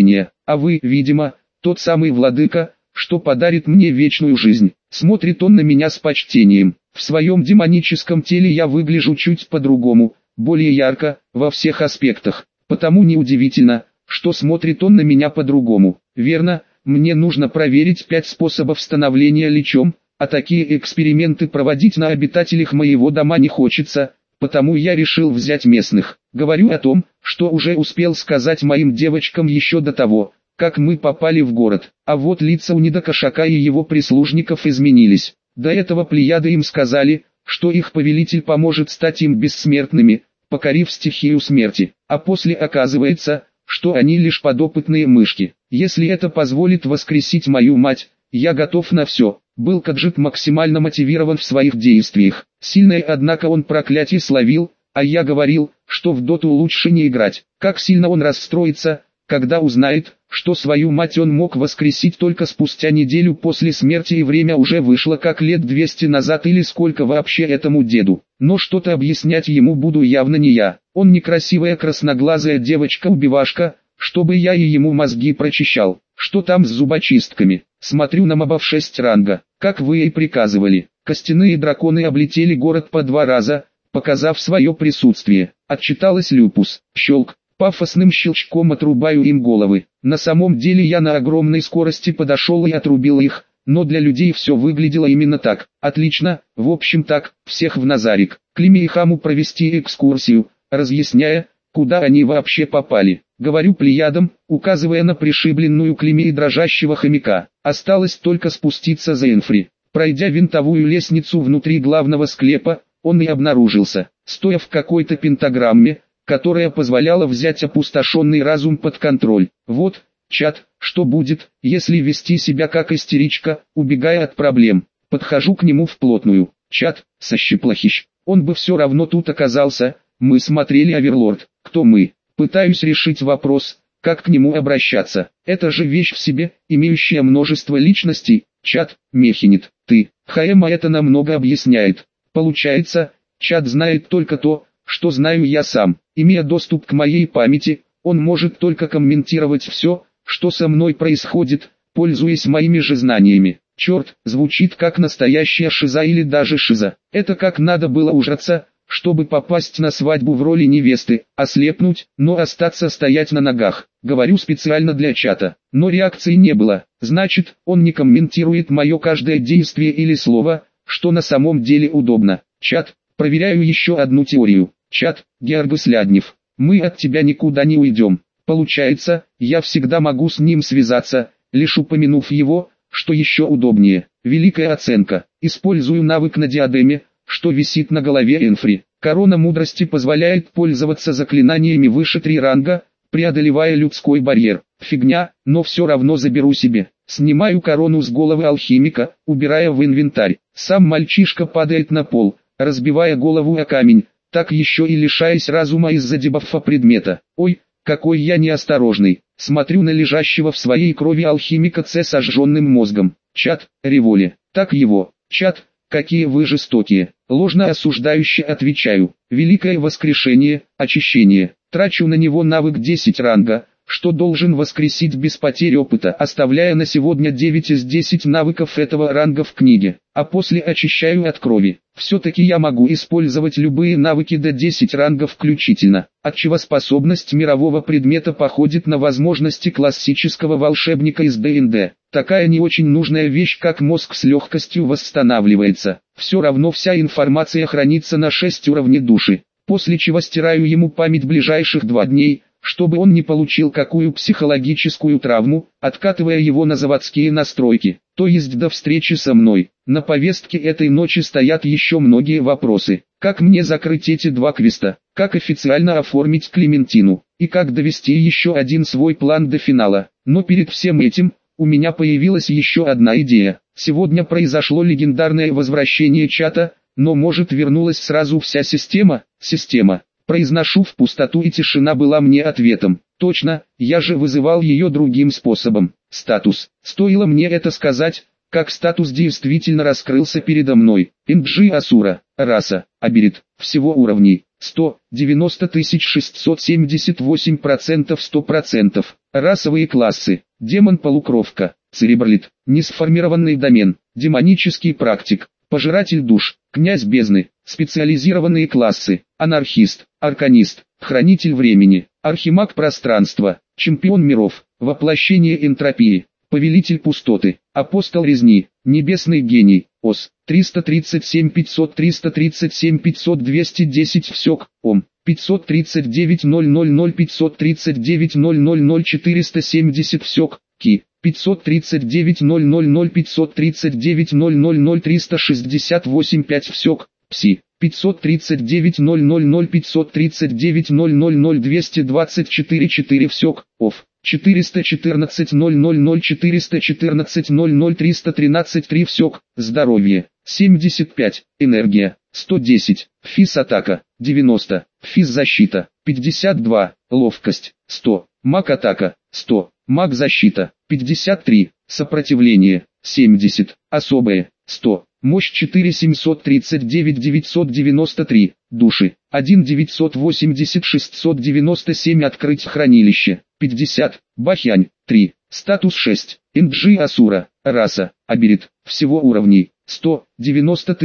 А вы, видимо, тот самый владыка, что подарит мне вечную жизнь. Смотрит он на меня с почтением. В своем демоническом теле я выгляжу чуть по-другому, более ярко, во всех аспектах. Потому неудивительно, что смотрит он на меня по-другому. Верно, мне нужно проверить 5 способов становления личом, а такие эксперименты проводить на обитателях моего дома не хочется, потому я решил взять местных. Говорю о том, что уже успел сказать моим девочкам еще до того, как мы попали в город. А вот лица у Недокошака и его прислужников изменились. До этого плеяды им сказали, что их повелитель поможет стать им бессмертными, покорив стихию смерти. А после оказывается, что они лишь подопытные мышки. Если это позволит воскресить мою мать, я готов на все. Был Каджит максимально мотивирован в своих действиях. Сильное, однако, он проклятие словил, а я говорил, что в доту лучше не играть. Как сильно он расстроится, когда узнает, что свою мать он мог воскресить только спустя неделю после смерти, и время уже вышло как лет 200 назад или сколько вообще этому деду. Но что-то объяснять ему буду явно не я. Он некрасивая красноглазая девочка-убивашка, чтобы я и ему мозги прочищал. Что там с зубочистками? Смотрю на мобов 6 ранга, как вы и приказывали. Костяные драконы облетели город по 2 раза, показав свое присутствие. Отчиталась Люпус. Щелк. Пафосным щелчком отрубаю им головы. На самом деле я на огромной скорости подошел и отрубил их, но для людей все выглядело именно так. Отлично, в общем так, всех в Назарик. Климе и Хаму провести экскурсию, разъясняя, куда они вообще попали. Говорю плеядам, указывая на пришибленную Климе и дрожащего хомяка. Осталось только спуститься за Энфри. Пройдя винтовую лестницу внутри главного склепа, он и обнаружился, стоя в какой-то пентаграмме, которая позволяла взять опустошенный разум под контроль. Вот, чат, что будет, если вести себя как истеричка, убегая от проблем. Подхожу к нему вплотную. Чат, сощеплохищ. Он бы все равно тут оказался. Мы смотрели Оверлорд. Кто мы? Пытаюсь решить вопрос, как к нему обращаться. Это же вещь в себе, имеющая множество личностей. Чат, Мехинит, ты. Хаэма это намного объясняет. Получается, чат знает только то, что знаю я сам. Имея доступ к моей памяти, он может только комментировать все, что со мной происходит, пользуясь моими же знаниями. Черт, звучит как настоящая шиза или даже шиза. Это как надо было ужраться, чтобы попасть на свадьбу в роли невесты, ослепнуть, но остаться стоять на ногах. Говорю специально для чата, но реакции не было. Значит, он не комментирует мое каждое действие или слово, что на самом деле удобно. Чат, проверяю еще одну теорию. Чат, Георгус Ляднев, мы от тебя никуда не уйдем. Получается, я всегда могу с ним связаться, лишь упомянув его, что еще удобнее. Великая оценка. Использую навык на диадеме, что висит на голове Энфри. Корона мудрости позволяет пользоваться заклинаниями выше 3 ранга, преодолевая людской барьер. Фигня, но все равно заберу себе. Снимаю корону с головы алхимика, убирая в инвентарь. Сам мальчишка падает на пол, разбивая голову о камень, так еще и лишаясь разума из-за дебафа предмета. Ой, какой я неосторожный. Смотрю на лежащего в своей крови алхимика с сожженным мозгом. Чат, Револи. Так его. Чат, какие вы жестокие. Ложно осуждающе отвечаю. Великое воскрешение, очищение. Трачу на него навык 10 ранга, что должен воскресить без потери опыта, оставляя на сегодня 9 из 10 навыков этого ранга в книге, а после очищаю от крови. Все-таки я могу использовать любые навыки до 10 рангов включительно, отчего способность мирового предмета походит на возможности классического волшебника из ДНД. Такая не очень нужная вещь, как мозг, с легкостью восстанавливается. Все равно вся информация хранится на 6 уровней души, после чего стираю ему память ближайших 2 дней, чтобы он не получил какую психологическую травму, откатывая его на заводские настройки, то есть до встречи со мной. На повестке этой ночи стоят еще многие вопросы. Как мне закрыть эти 2 квеста, как официально оформить Клементину, и как довести еще один свой план до финала. Но перед всем этим, у меня появилась еще одна идея. Сегодня произошло легендарное возвращение чата, но может вернулась сразу вся система? Произношу в пустоту, и тишина была мне ответом. Точно, я же вызывал ее другим способом. Статус. Стоило мне это сказать, как статус действительно раскрылся передо мной. Инджи Асура. Раса. Аберит. Всего уровней 190 678%, 100%. Расовые классы. Демон-полукровка. Церебролит. Несформированный домен. Демонический практик. Пожиратель душ. Князь бездны. Специализированные классы. Анархист. Арканист. Хранитель времени. Архимаг пространства. Чемпион миров. Воплощение энтропии. Повелитель пустоты. Апостол резни. Небесный гений. ОС. 337 500 337 500 210 ВСЕК. ОМ. 539 000 539 000 470 ВСЕК. КИ. 539 000 539 000 368 5 ВСЕК. ПСИ. 539 000 539 000 224 4 ВСЕК. ОФ. 414 000 414 00 313 3 ВСЕК. Здоровье. 75. Энергия. 110. Физ атака. 90. Физ защита. 52. Ловкость. 100. Маг атака. 100. Маг защита. 53. Сопротивление. 70. Особое. 100. Мощь 4739 993. Души. 1 980 697. Открыть хранилище. 50. Бахянь. 3. Статус 6. Инджи Асура. Раса. Аберит. Всего уровней 190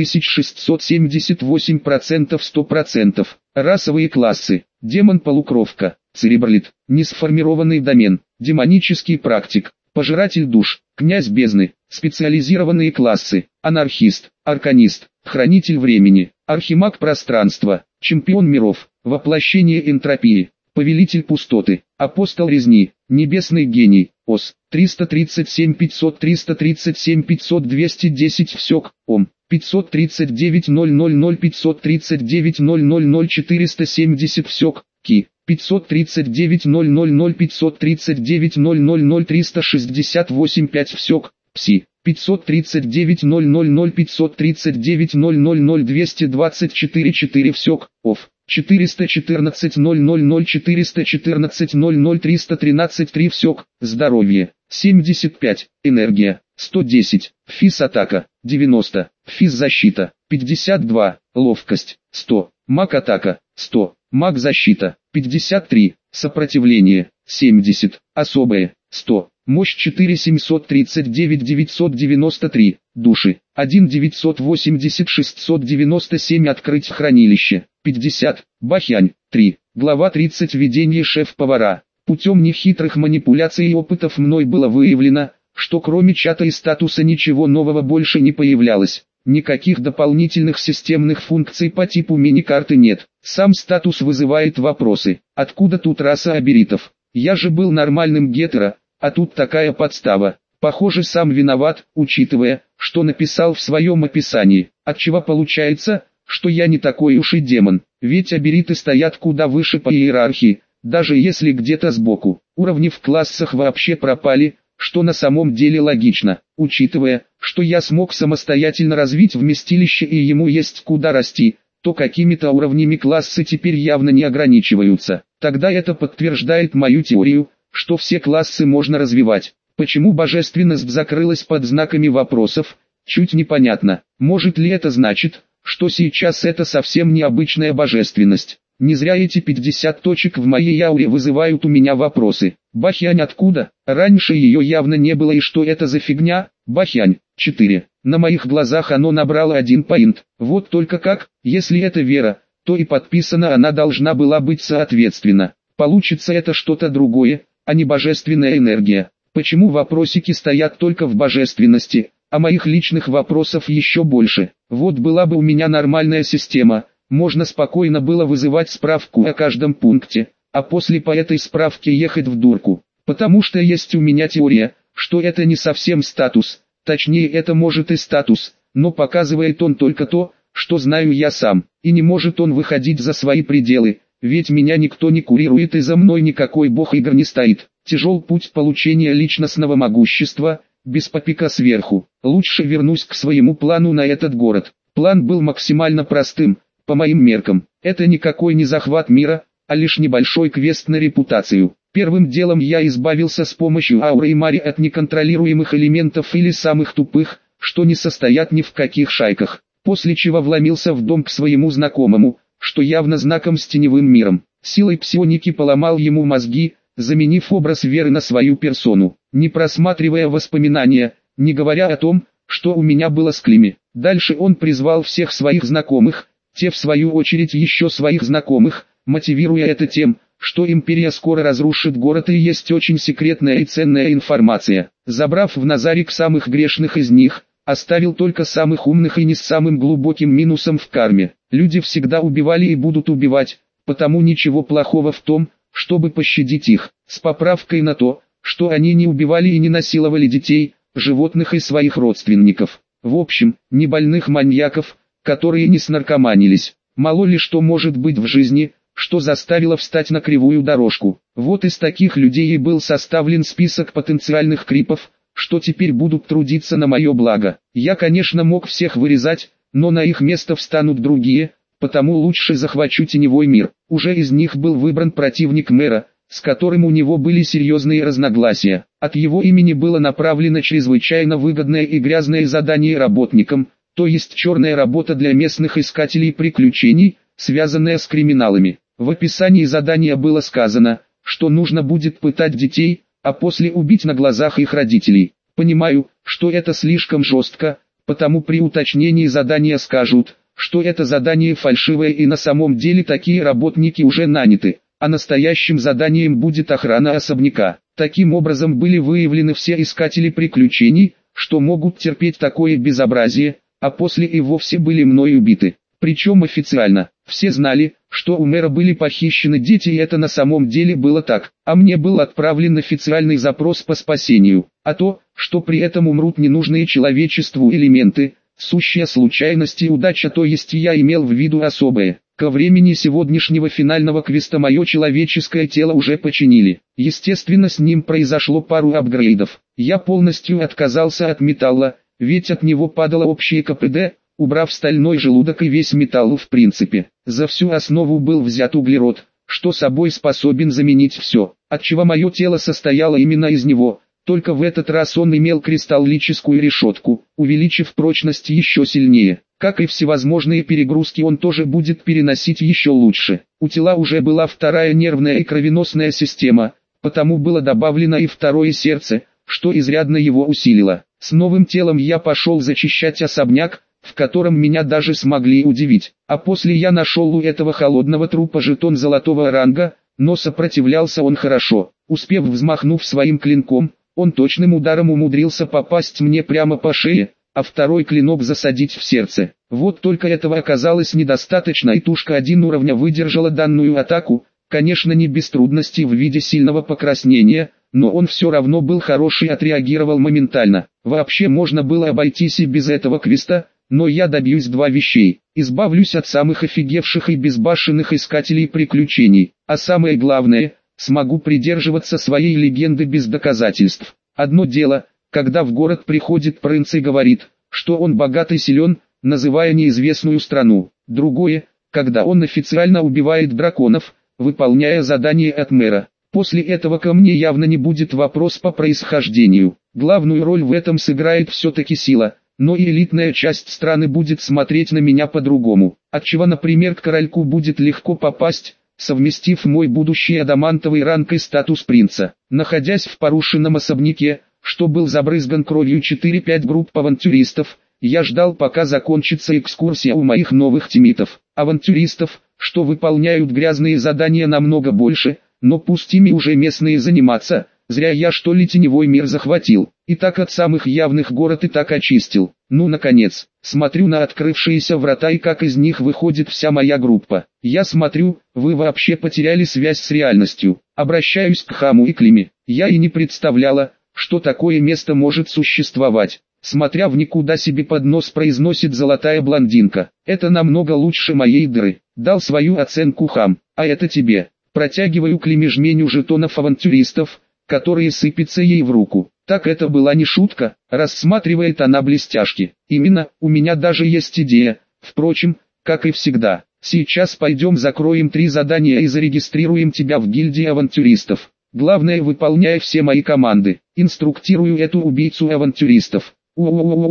678%, 100%. Расовые классы. Демон-полукровка. Церебролит. Несформированный домен. Демонический практик. Пожиратель душ. Князь бездны. Специализированные классы. Анархист. Арканист. Хранитель времени. Архимаг пространства. Чемпион миров. Воплощение энтропии. Повелитель пустоты. Апостол резни. Небесный гений. ОС. 337 500 337 500 210 ВСЕК. ОМ. 539 000 539 000 470 ВСЕК. КИ. 539 000 539 000 368 5 ВСЕК. ПСИ. 539 000 539 000 224 4 ВСЕК. ОФ. 414 000 414 00 313 3 ВСЕК. Здоровье. 75. Энергия. 110. Физ атака. 90. Физ защита. 52. Ловкость. 100. Маг атака. 100. Маг защита. 53. Сопротивление. 70. Особое. 100. Мощь 4739 993. Души. 1 980 697. Открыть хранилище. 50. Бахянь. 3. Глава 30. Ведение шеф-повара. Путем нехитрых манипуляций и опытов мной было выявлено, что кроме чата и статуса ничего нового больше не появлялось. Никаких дополнительных системных функций по типу мини-карты нет. Сам статус вызывает вопросы. Откуда тут раса аберитов? Я же был нормальным гетеро, а тут такая подстава. Похоже, сам виноват, учитывая, что написал в своем описании. Отчего получается, что я не такой уж и демон. Ведь абериты стоят куда выше по иерархии. Даже если где-то сбоку, уровни в классах вообще пропали, что на самом деле логично, учитывая, что я смог самостоятельно развить вместилище и ему есть куда расти, то какими-то уровнями классы теперь явно не ограничиваются. Тогда это подтверждает мою теорию, что все классы можно развивать. Почему божественность закрылась под знаками вопросов, чуть непонятно. Может ли это значит, что сейчас это совсем необычная божественность? Не зря эти 50 точек в моей ауре вызывают у меня вопросы. Бахянь откуда? Раньше ее явно не было, и что это за фигня? Бахянь. 4. На моих глазах оно набрало 1 поинт. Вот только как, если это вера, то и подписана она должна была быть соответственно. Получится это что-то другое, а не божественная энергия. Почему вопросики стоят только в божественности, а моих личных вопросов еще больше? Вот была бы у меня нормальная система, можно спокойно было вызывать справку о каждом пункте, а после по этой справке ехать в дурку. Потому что есть у меня теория, что это не совсем статус, точнее это может и статус, но показывает он только то, что знаю я сам, и не может он выходить за свои пределы, ведь меня никто не курирует и за мной никакой бог игр не стоит. Тяжел путь получения личностного могущества, без попика сверху. Лучше вернусь к своему плану на этот город. План был максимально простым. По моим меркам, это никакой не захват мира, а лишь небольшой квест на репутацию. Первым делом я избавился с помощью ауры и мари от неконтролируемых элементов или самых тупых, что не состоят ни в каких шайках. после чего вломился в дом к своему знакомому, что явно знаком с теневым миром. Силой псионики поломал ему мозги, заменив образ Веры на свою персону, не просматривая воспоминания, не говоря о том, что у меня было с Клими. Дальше он призвал всех своих знакомых, те в свою очередь еще своих знакомых, мотивируя это тем, что империя скоро разрушит город и есть очень секретная и ценная информация. Забрав в Назарик самых грешных из них, оставил только самых умных и не с самым глубоким минусом в карме. Люди всегда убивали и будут убивать, потому ничего плохого в том, чтобы пощадить их, с поправкой на то, что они не убивали и не насиловали детей, животных и своих родственников. В общем, не больных маньяков, которые не снаркоманились. Мало ли что может быть в жизни, что заставило встать на кривую дорожку. Вот из таких людей и был составлен список потенциальных крипов, что теперь будут трудиться на мое благо. Я, конечно, мог всех вырезать, но на их место встанут другие, потому лучше захвачу теневой мир. Уже из них был выбран противник мэра, с которым у него были серьезные разногласия. От его имени было направлено чрезвычайно выгодное и грязное задание работникам, то есть черная работа для местных искателей приключений, связанная с криминалами. В описании задания было сказано, что нужно будет пытать детей, а после убить на глазах их родителей. Понимаю, что это слишком жестко, потому при уточнении задания скажут, что это задание фальшивое и на самом деле такие работники уже наняты, а настоящим заданием будет охрана особняка. Таким образом были выявлены все искатели приключений, что могут терпеть такое безобразие, а после и вовсе были мной убиты. Причем официально. Все знали, что у мэра были похищены дети, и это на самом деле было так. А мне был отправлен официальный запрос по спасению. А то, что при этом умрут ненужные человечеству элементы, сущая случайность и удача, то есть я имел в виду особое. Ко времени сегодняшнего финального квеста мое человеческое тело уже починили. Естественно, с ним произошло пару апгрейдов. Я полностью отказался от металла, ведь от него падало общее КПД, убрав стальной желудок и весь металл в принципе. За всю основу был взят углерод, что собой способен заменить все, отчего мое тело состояло именно из него. Только в этот раз он имел кристаллическую решетку, увеличив прочность еще сильнее. Как и всевозможные перегрузки, он тоже будет переносить еще лучше. У тела уже была вторая нервная и кровеносная система, потому было добавлено и второе сердце, что изрядно его усилило. С новым телом я пошел зачищать особняк, в котором меня даже смогли удивить. А после я нашел у этого холодного трупа жетон золотого ранга, но сопротивлялся он хорошо. Успев взмахнув своим клинком, он точным ударом умудрился попасть мне прямо по шее, а второй клинок засадить в сердце. Вот только этого оказалось недостаточно, и тушка 1 уровня выдержала данную атаку, конечно не без трудностей в виде сильного покраснения, но он все равно был хороший и отреагировал моментально. Вообще можно было обойтись и без этого квеста, но я добьюсь 2 вещей. Избавлюсь от самых офигевших и безбашенных искателей приключений, а самое главное, смогу придерживаться своей легенды без доказательств. Одно дело, когда в город приходит принц и говорит, что он богат и силен, называя неизвестную страну. Другое, когда он официально убивает драконов, выполняя задание от мэра. После этого ко мне явно не будет вопрос по происхождению. Главную роль в этом сыграет все-таки сила, но и элитная часть страны будет смотреть на меня по-другому. Отчего, например, к корольку будет легко попасть, совместив мой будущий адамантовый ранг и статус принца. Находясь в порушенном особняке, что был забрызган кровью 4-5 групп авантюристов, я ждал, пока закончится экскурсия у моих новых тиммитов. Авантюристов, что выполняют грязные задания намного больше, но пусть ими уже местные заниматься, зря я что ли теневой мир захватил. И так от самых явных город и так очистил. Ну наконец, смотрю на открывшиеся врата и как из них выходит вся моя группа. Я смотрю, вы вообще потеряли связь с реальностью. Обращаюсь к Хаму и Климе. Я и не представляла, что такое место может существовать. Смотря в никуда себе под нос, произносит золотая блондинка. Это намного лучше моей дыры. Дал свою оценку Хам, а это тебе. Протягиваю Климе жменю жетонов авантюристов, которые сыпятся ей в руку. Так это была не шутка, рассматривает она блестяшки. Именно, у меня даже есть идея. Впрочем, как и всегда. Сейчас пойдем закроем 3 задания и зарегистрируем тебя в гильдии авантюристов. Главное, выполняй все мои команды. Инструктирую эту убийцу авантюристов.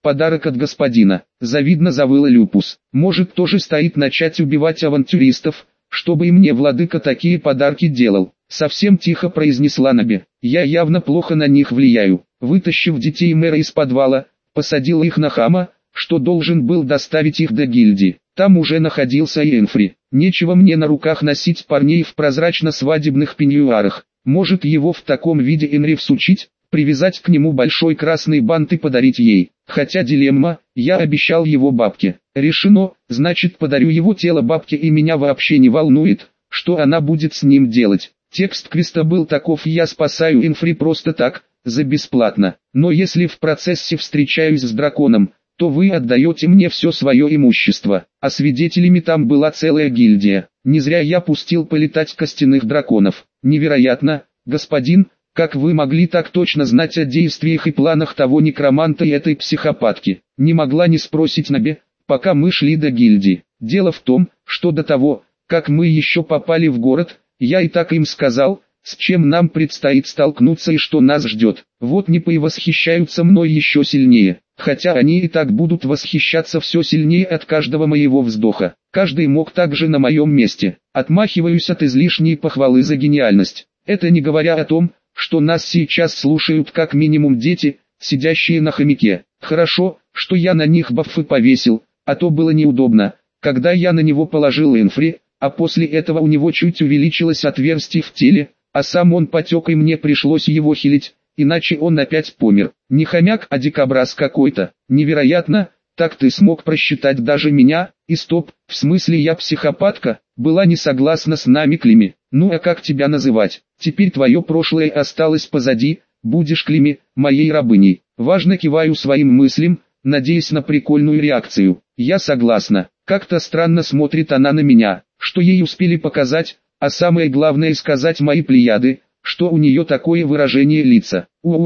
подарок от господина. Завидно завыла Люпус. Может, тоже стоит начать убивать авантюристов, чтобы и мне владыка такие подарки делал. Совсем тихо произнесла Наби. Я явно плохо на них влияю. Вытащив детей мэра из подвала, посадил их на хама, что должен был доставить их до гильдии. Там уже находился и Энфри. Нечего мне на руках носить парней в прозрачно-свадебных пеньюарах. Может, его в таком виде Энри всучить, привязать к нему большой красный бант и подарить ей. Хотя дилемма, я обещал его бабке. Решено, значит подарю его тело бабке, и меня вообще не волнует, что она будет с ним делать. Текст квеста был таков: я спасаю Энфри просто так, за бесплатно. Но если в процессе встречаюсь с драконом, то вы отдаете мне все свое имущество. А свидетелями там была целая гильдия. Не зря я пустил полетать костяных драконов. Невероятно, господин, как вы могли так точно знать о действиях и планах того некроманта и этой психопатки? Не могла не спросить Наби, пока мы шли до гильдии. Дело в том, что до того, как мы еще попали в город, я и так им сказал, с чем нам предстоит столкнуться и что нас ждет. Вот не повосхищаются мной еще сильнее. Хотя они и так будут восхищаться все сильнее от каждого моего вздоха. Каждый мог также на моем месте. Отмахиваюсь от излишней похвалы за гениальность. Это не говоря о том, что нас сейчас слушают как минимум дети, сидящие на хомяке. Хорошо, что я на них бафы повесил, а то было неудобно, когда я на него положил Энфри, а после этого у него чуть увеличилось отверстие в теле, а сам он потек и мне пришлось его хилить, иначе он опять помер. Не хомяк, а дикобраз какой-то. Невероятно, так ты смог просчитать даже меня? И стоп, в смысле я психопатка? Была не согласна с нами Клими. Ну а как тебя называть? Теперь твое прошлое осталось позади, будешь Клими, моей рабыней. Важно киваю своим мыслям, надеясь на прикольную реакцию. Я согласна. Как-то странно смотрит она на меня, что ей успели показать, а самое главное сказать мои плеяды, что у нее такое выражение лица.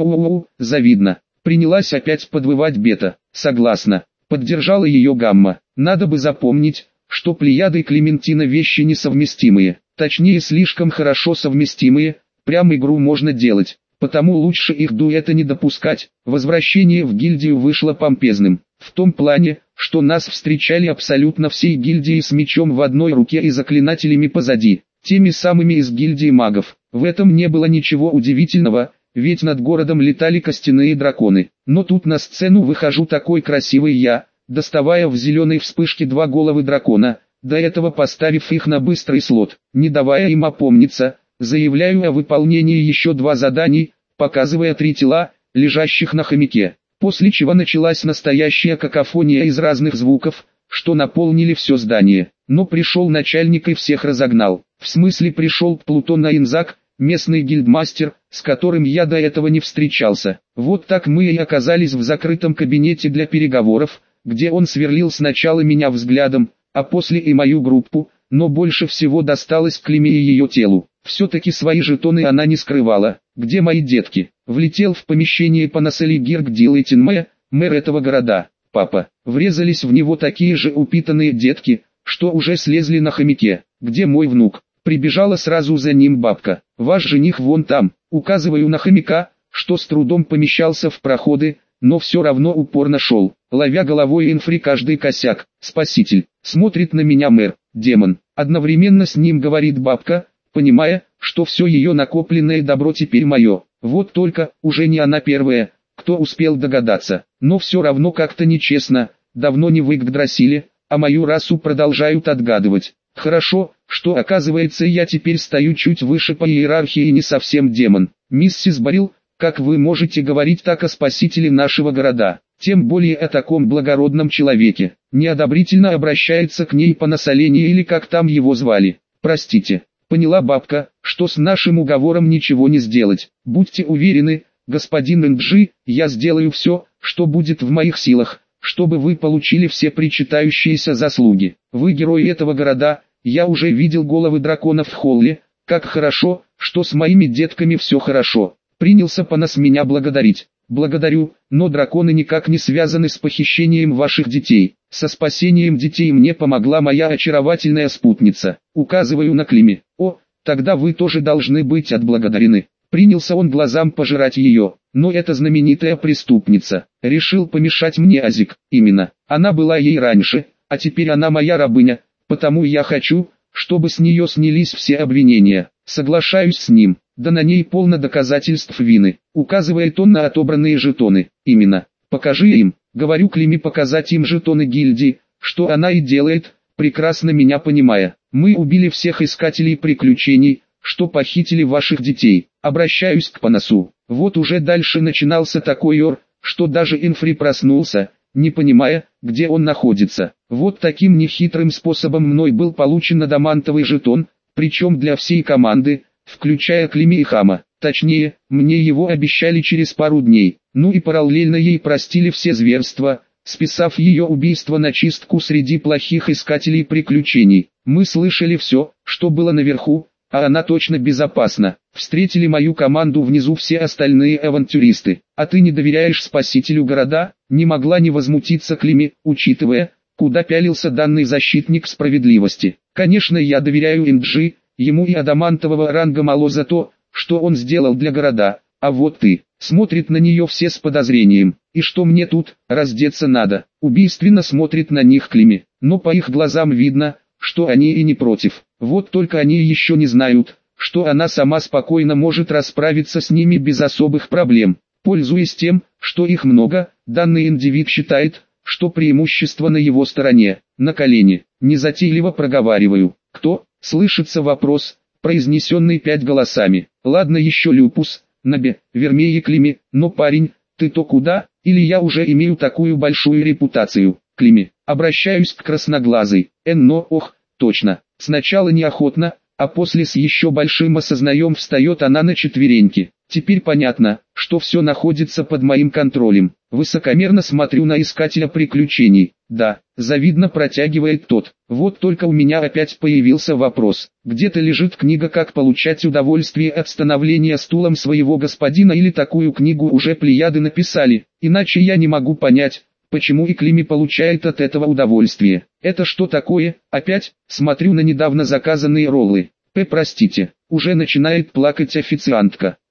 Завидно. Принялась опять подвывать Бета. Согласна. Поддержала ее Гамма. Надо бы запомнить, что плеяды и Клементина вещи несовместимые. Точнее, слишком хорошо совместимые, прям игру можно делать. Потому лучше их дуэта не допускать. Возвращение в гильдию вышло помпезным. В том плане, что нас встречали абсолютно всей гильдии с мечом в одной руке и заклинателями позади. Теми самыми из гильдии магов. В этом не было ничего удивительного, ведь над городом летали костяные драконы. Но тут на сцену выхожу такой красивый я, доставая в зеленой вспышке 2 головы дракона, до этого поставив их на быстрый слот. Не давая им опомниться, заявляю о выполнении еще 2 заданий, показывая 3 тела, лежащих на хомяке. После чего началась настоящая какофония из разных звуков, что наполнили все здание. Но пришел начальник и всех разогнал. В смысле пришел Плутон Айнзак, местный гильдмастер, с которым я до этого не встречался. Вот так мы и оказались в закрытом кабинете для переговоров, где он сверлил сначала меня взглядом, а после и мою группу, но больше всего досталось Климе и ее телу. Все-таки свои жетоны она не скрывала. Где мои детки? Влетел в помещение Панасели Гирк Дилейтинме, мэр этого города. Папа. Врезались в него такие же упитанные детки, что уже слезли на хомяке. Где мой внук? Прибежала сразу за ним бабка. Ваш жених вон там. Указываю на хомяка, что с трудом помещался в проходы, но все равно упорно шел, ловя головой Энфри каждый косяк. Спаситель. Смотрит на меня мэр, демон. Одновременно с ним говорит бабка, понимая, что все ее накопленное добро теперь мое. Вот только, уже не она первая, кто успел догадаться. Но все равно как-то нечестно, давно не в Игдрасиле, а мою расу продолжают отгадывать. Хорошо, что оказывается я теперь стою чуть выше по иерархии и не совсем демон. Миссис Барил, как вы можете говорить так о спасителе нашего города, тем более о таком благородном человеке? Неодобрительно обращается к ней Панасоление или как там его звали. Простите. Поняла бабка, что с нашим уговором ничего не сделать. Будьте уверены, господин Энджи, я сделаю все, что будет в моих силах, чтобы вы получили все причитающиеся заслуги. Вы герой этого города, я уже видел головы драконов в холле, как хорошо, что с моими детками все хорошо. Принялся Панас меня благодарить. Благодарю, но драконы никак не связаны с похищением ваших детей. Со спасением детей мне помогла моя очаровательная спутница. Указываю на Климе. О, тогда вы тоже должны быть отблагодарены. Принялся он глазам пожирать ее. но эта знаменитая преступница решил помешать мне Азик. Именно, она была ей раньше, а теперь она моя рабыня, потому я хочу, чтобы с нее снялись все обвинения. Соглашаюсь с ним, да на ней полно доказательств вины. Указывает он на отобранные жетоны. Именно, покажи им, говорю Климе показать им жетоны гильдии, что она и делает, прекрасно меня понимая. Мы убили всех искателей приключений, что похитили ваших детей. Обращаюсь к Панасу. Вот уже дальше начинался такой ор, что даже Инфри проснулся, не понимая, где он находится. Вот таким нехитрым способом мной был получен адамантовый жетон, причем для всей команды, включая Климе и Хама. Точнее, мне его обещали через пару дней. Ну и параллельно ей простили все зверства, списав ее убийство на чистку среди плохих искателей приключений. Мы слышали все, что было наверху, а она точно безопасна. Встретили мою команду внизу все остальные авантюристы. А ты не доверяешь спасителю города? Не могла не возмутиться Климе, учитывая, куда пялился данный защитник справедливости. Конечно, я доверяю Инджи, ему и адамантового ранга мало за то, что он сделал для города. А вот ты, смотрит на нее все с подозрением. И что мне тут, раздеться надо? Убийственно смотрит на них Климе, но по их глазам видно, что они и не против. Вот только они еще не знают, что она сама спокойно может расправиться с ними без особых проблем. Пользуясь тем, что их много, данный индивид считает, что преимущество на его стороне. На колени, незатейливо проговариваю. Кто? Слышится вопрос, произнесенный 5 голосами. Ладно еще Люпус, Наби, Вермее Климе, но парень, ты то куда, или я уже имею такую большую репутацию? Климе, обращаюсь к красноглазой. Но ох, точно, сначала неохотно, а после с еще большим осознаем встает она на четвереньки. Теперь понятно, что все находится под моим контролем. Высокомерно смотрю на искателя приключений. Да, завидно протягивает тот. Вот только у меня опять появился вопрос. Где-то лежит книга «Как получать удовольствие от становления стулом своего господина» или такую книгу уже плеяды написали. Иначе я не могу понять, почему и Климе получает от этого удовольствие. Это что такое? Опять смотрю на недавно заказанные роллы. Простите, уже начинает плакать официантка.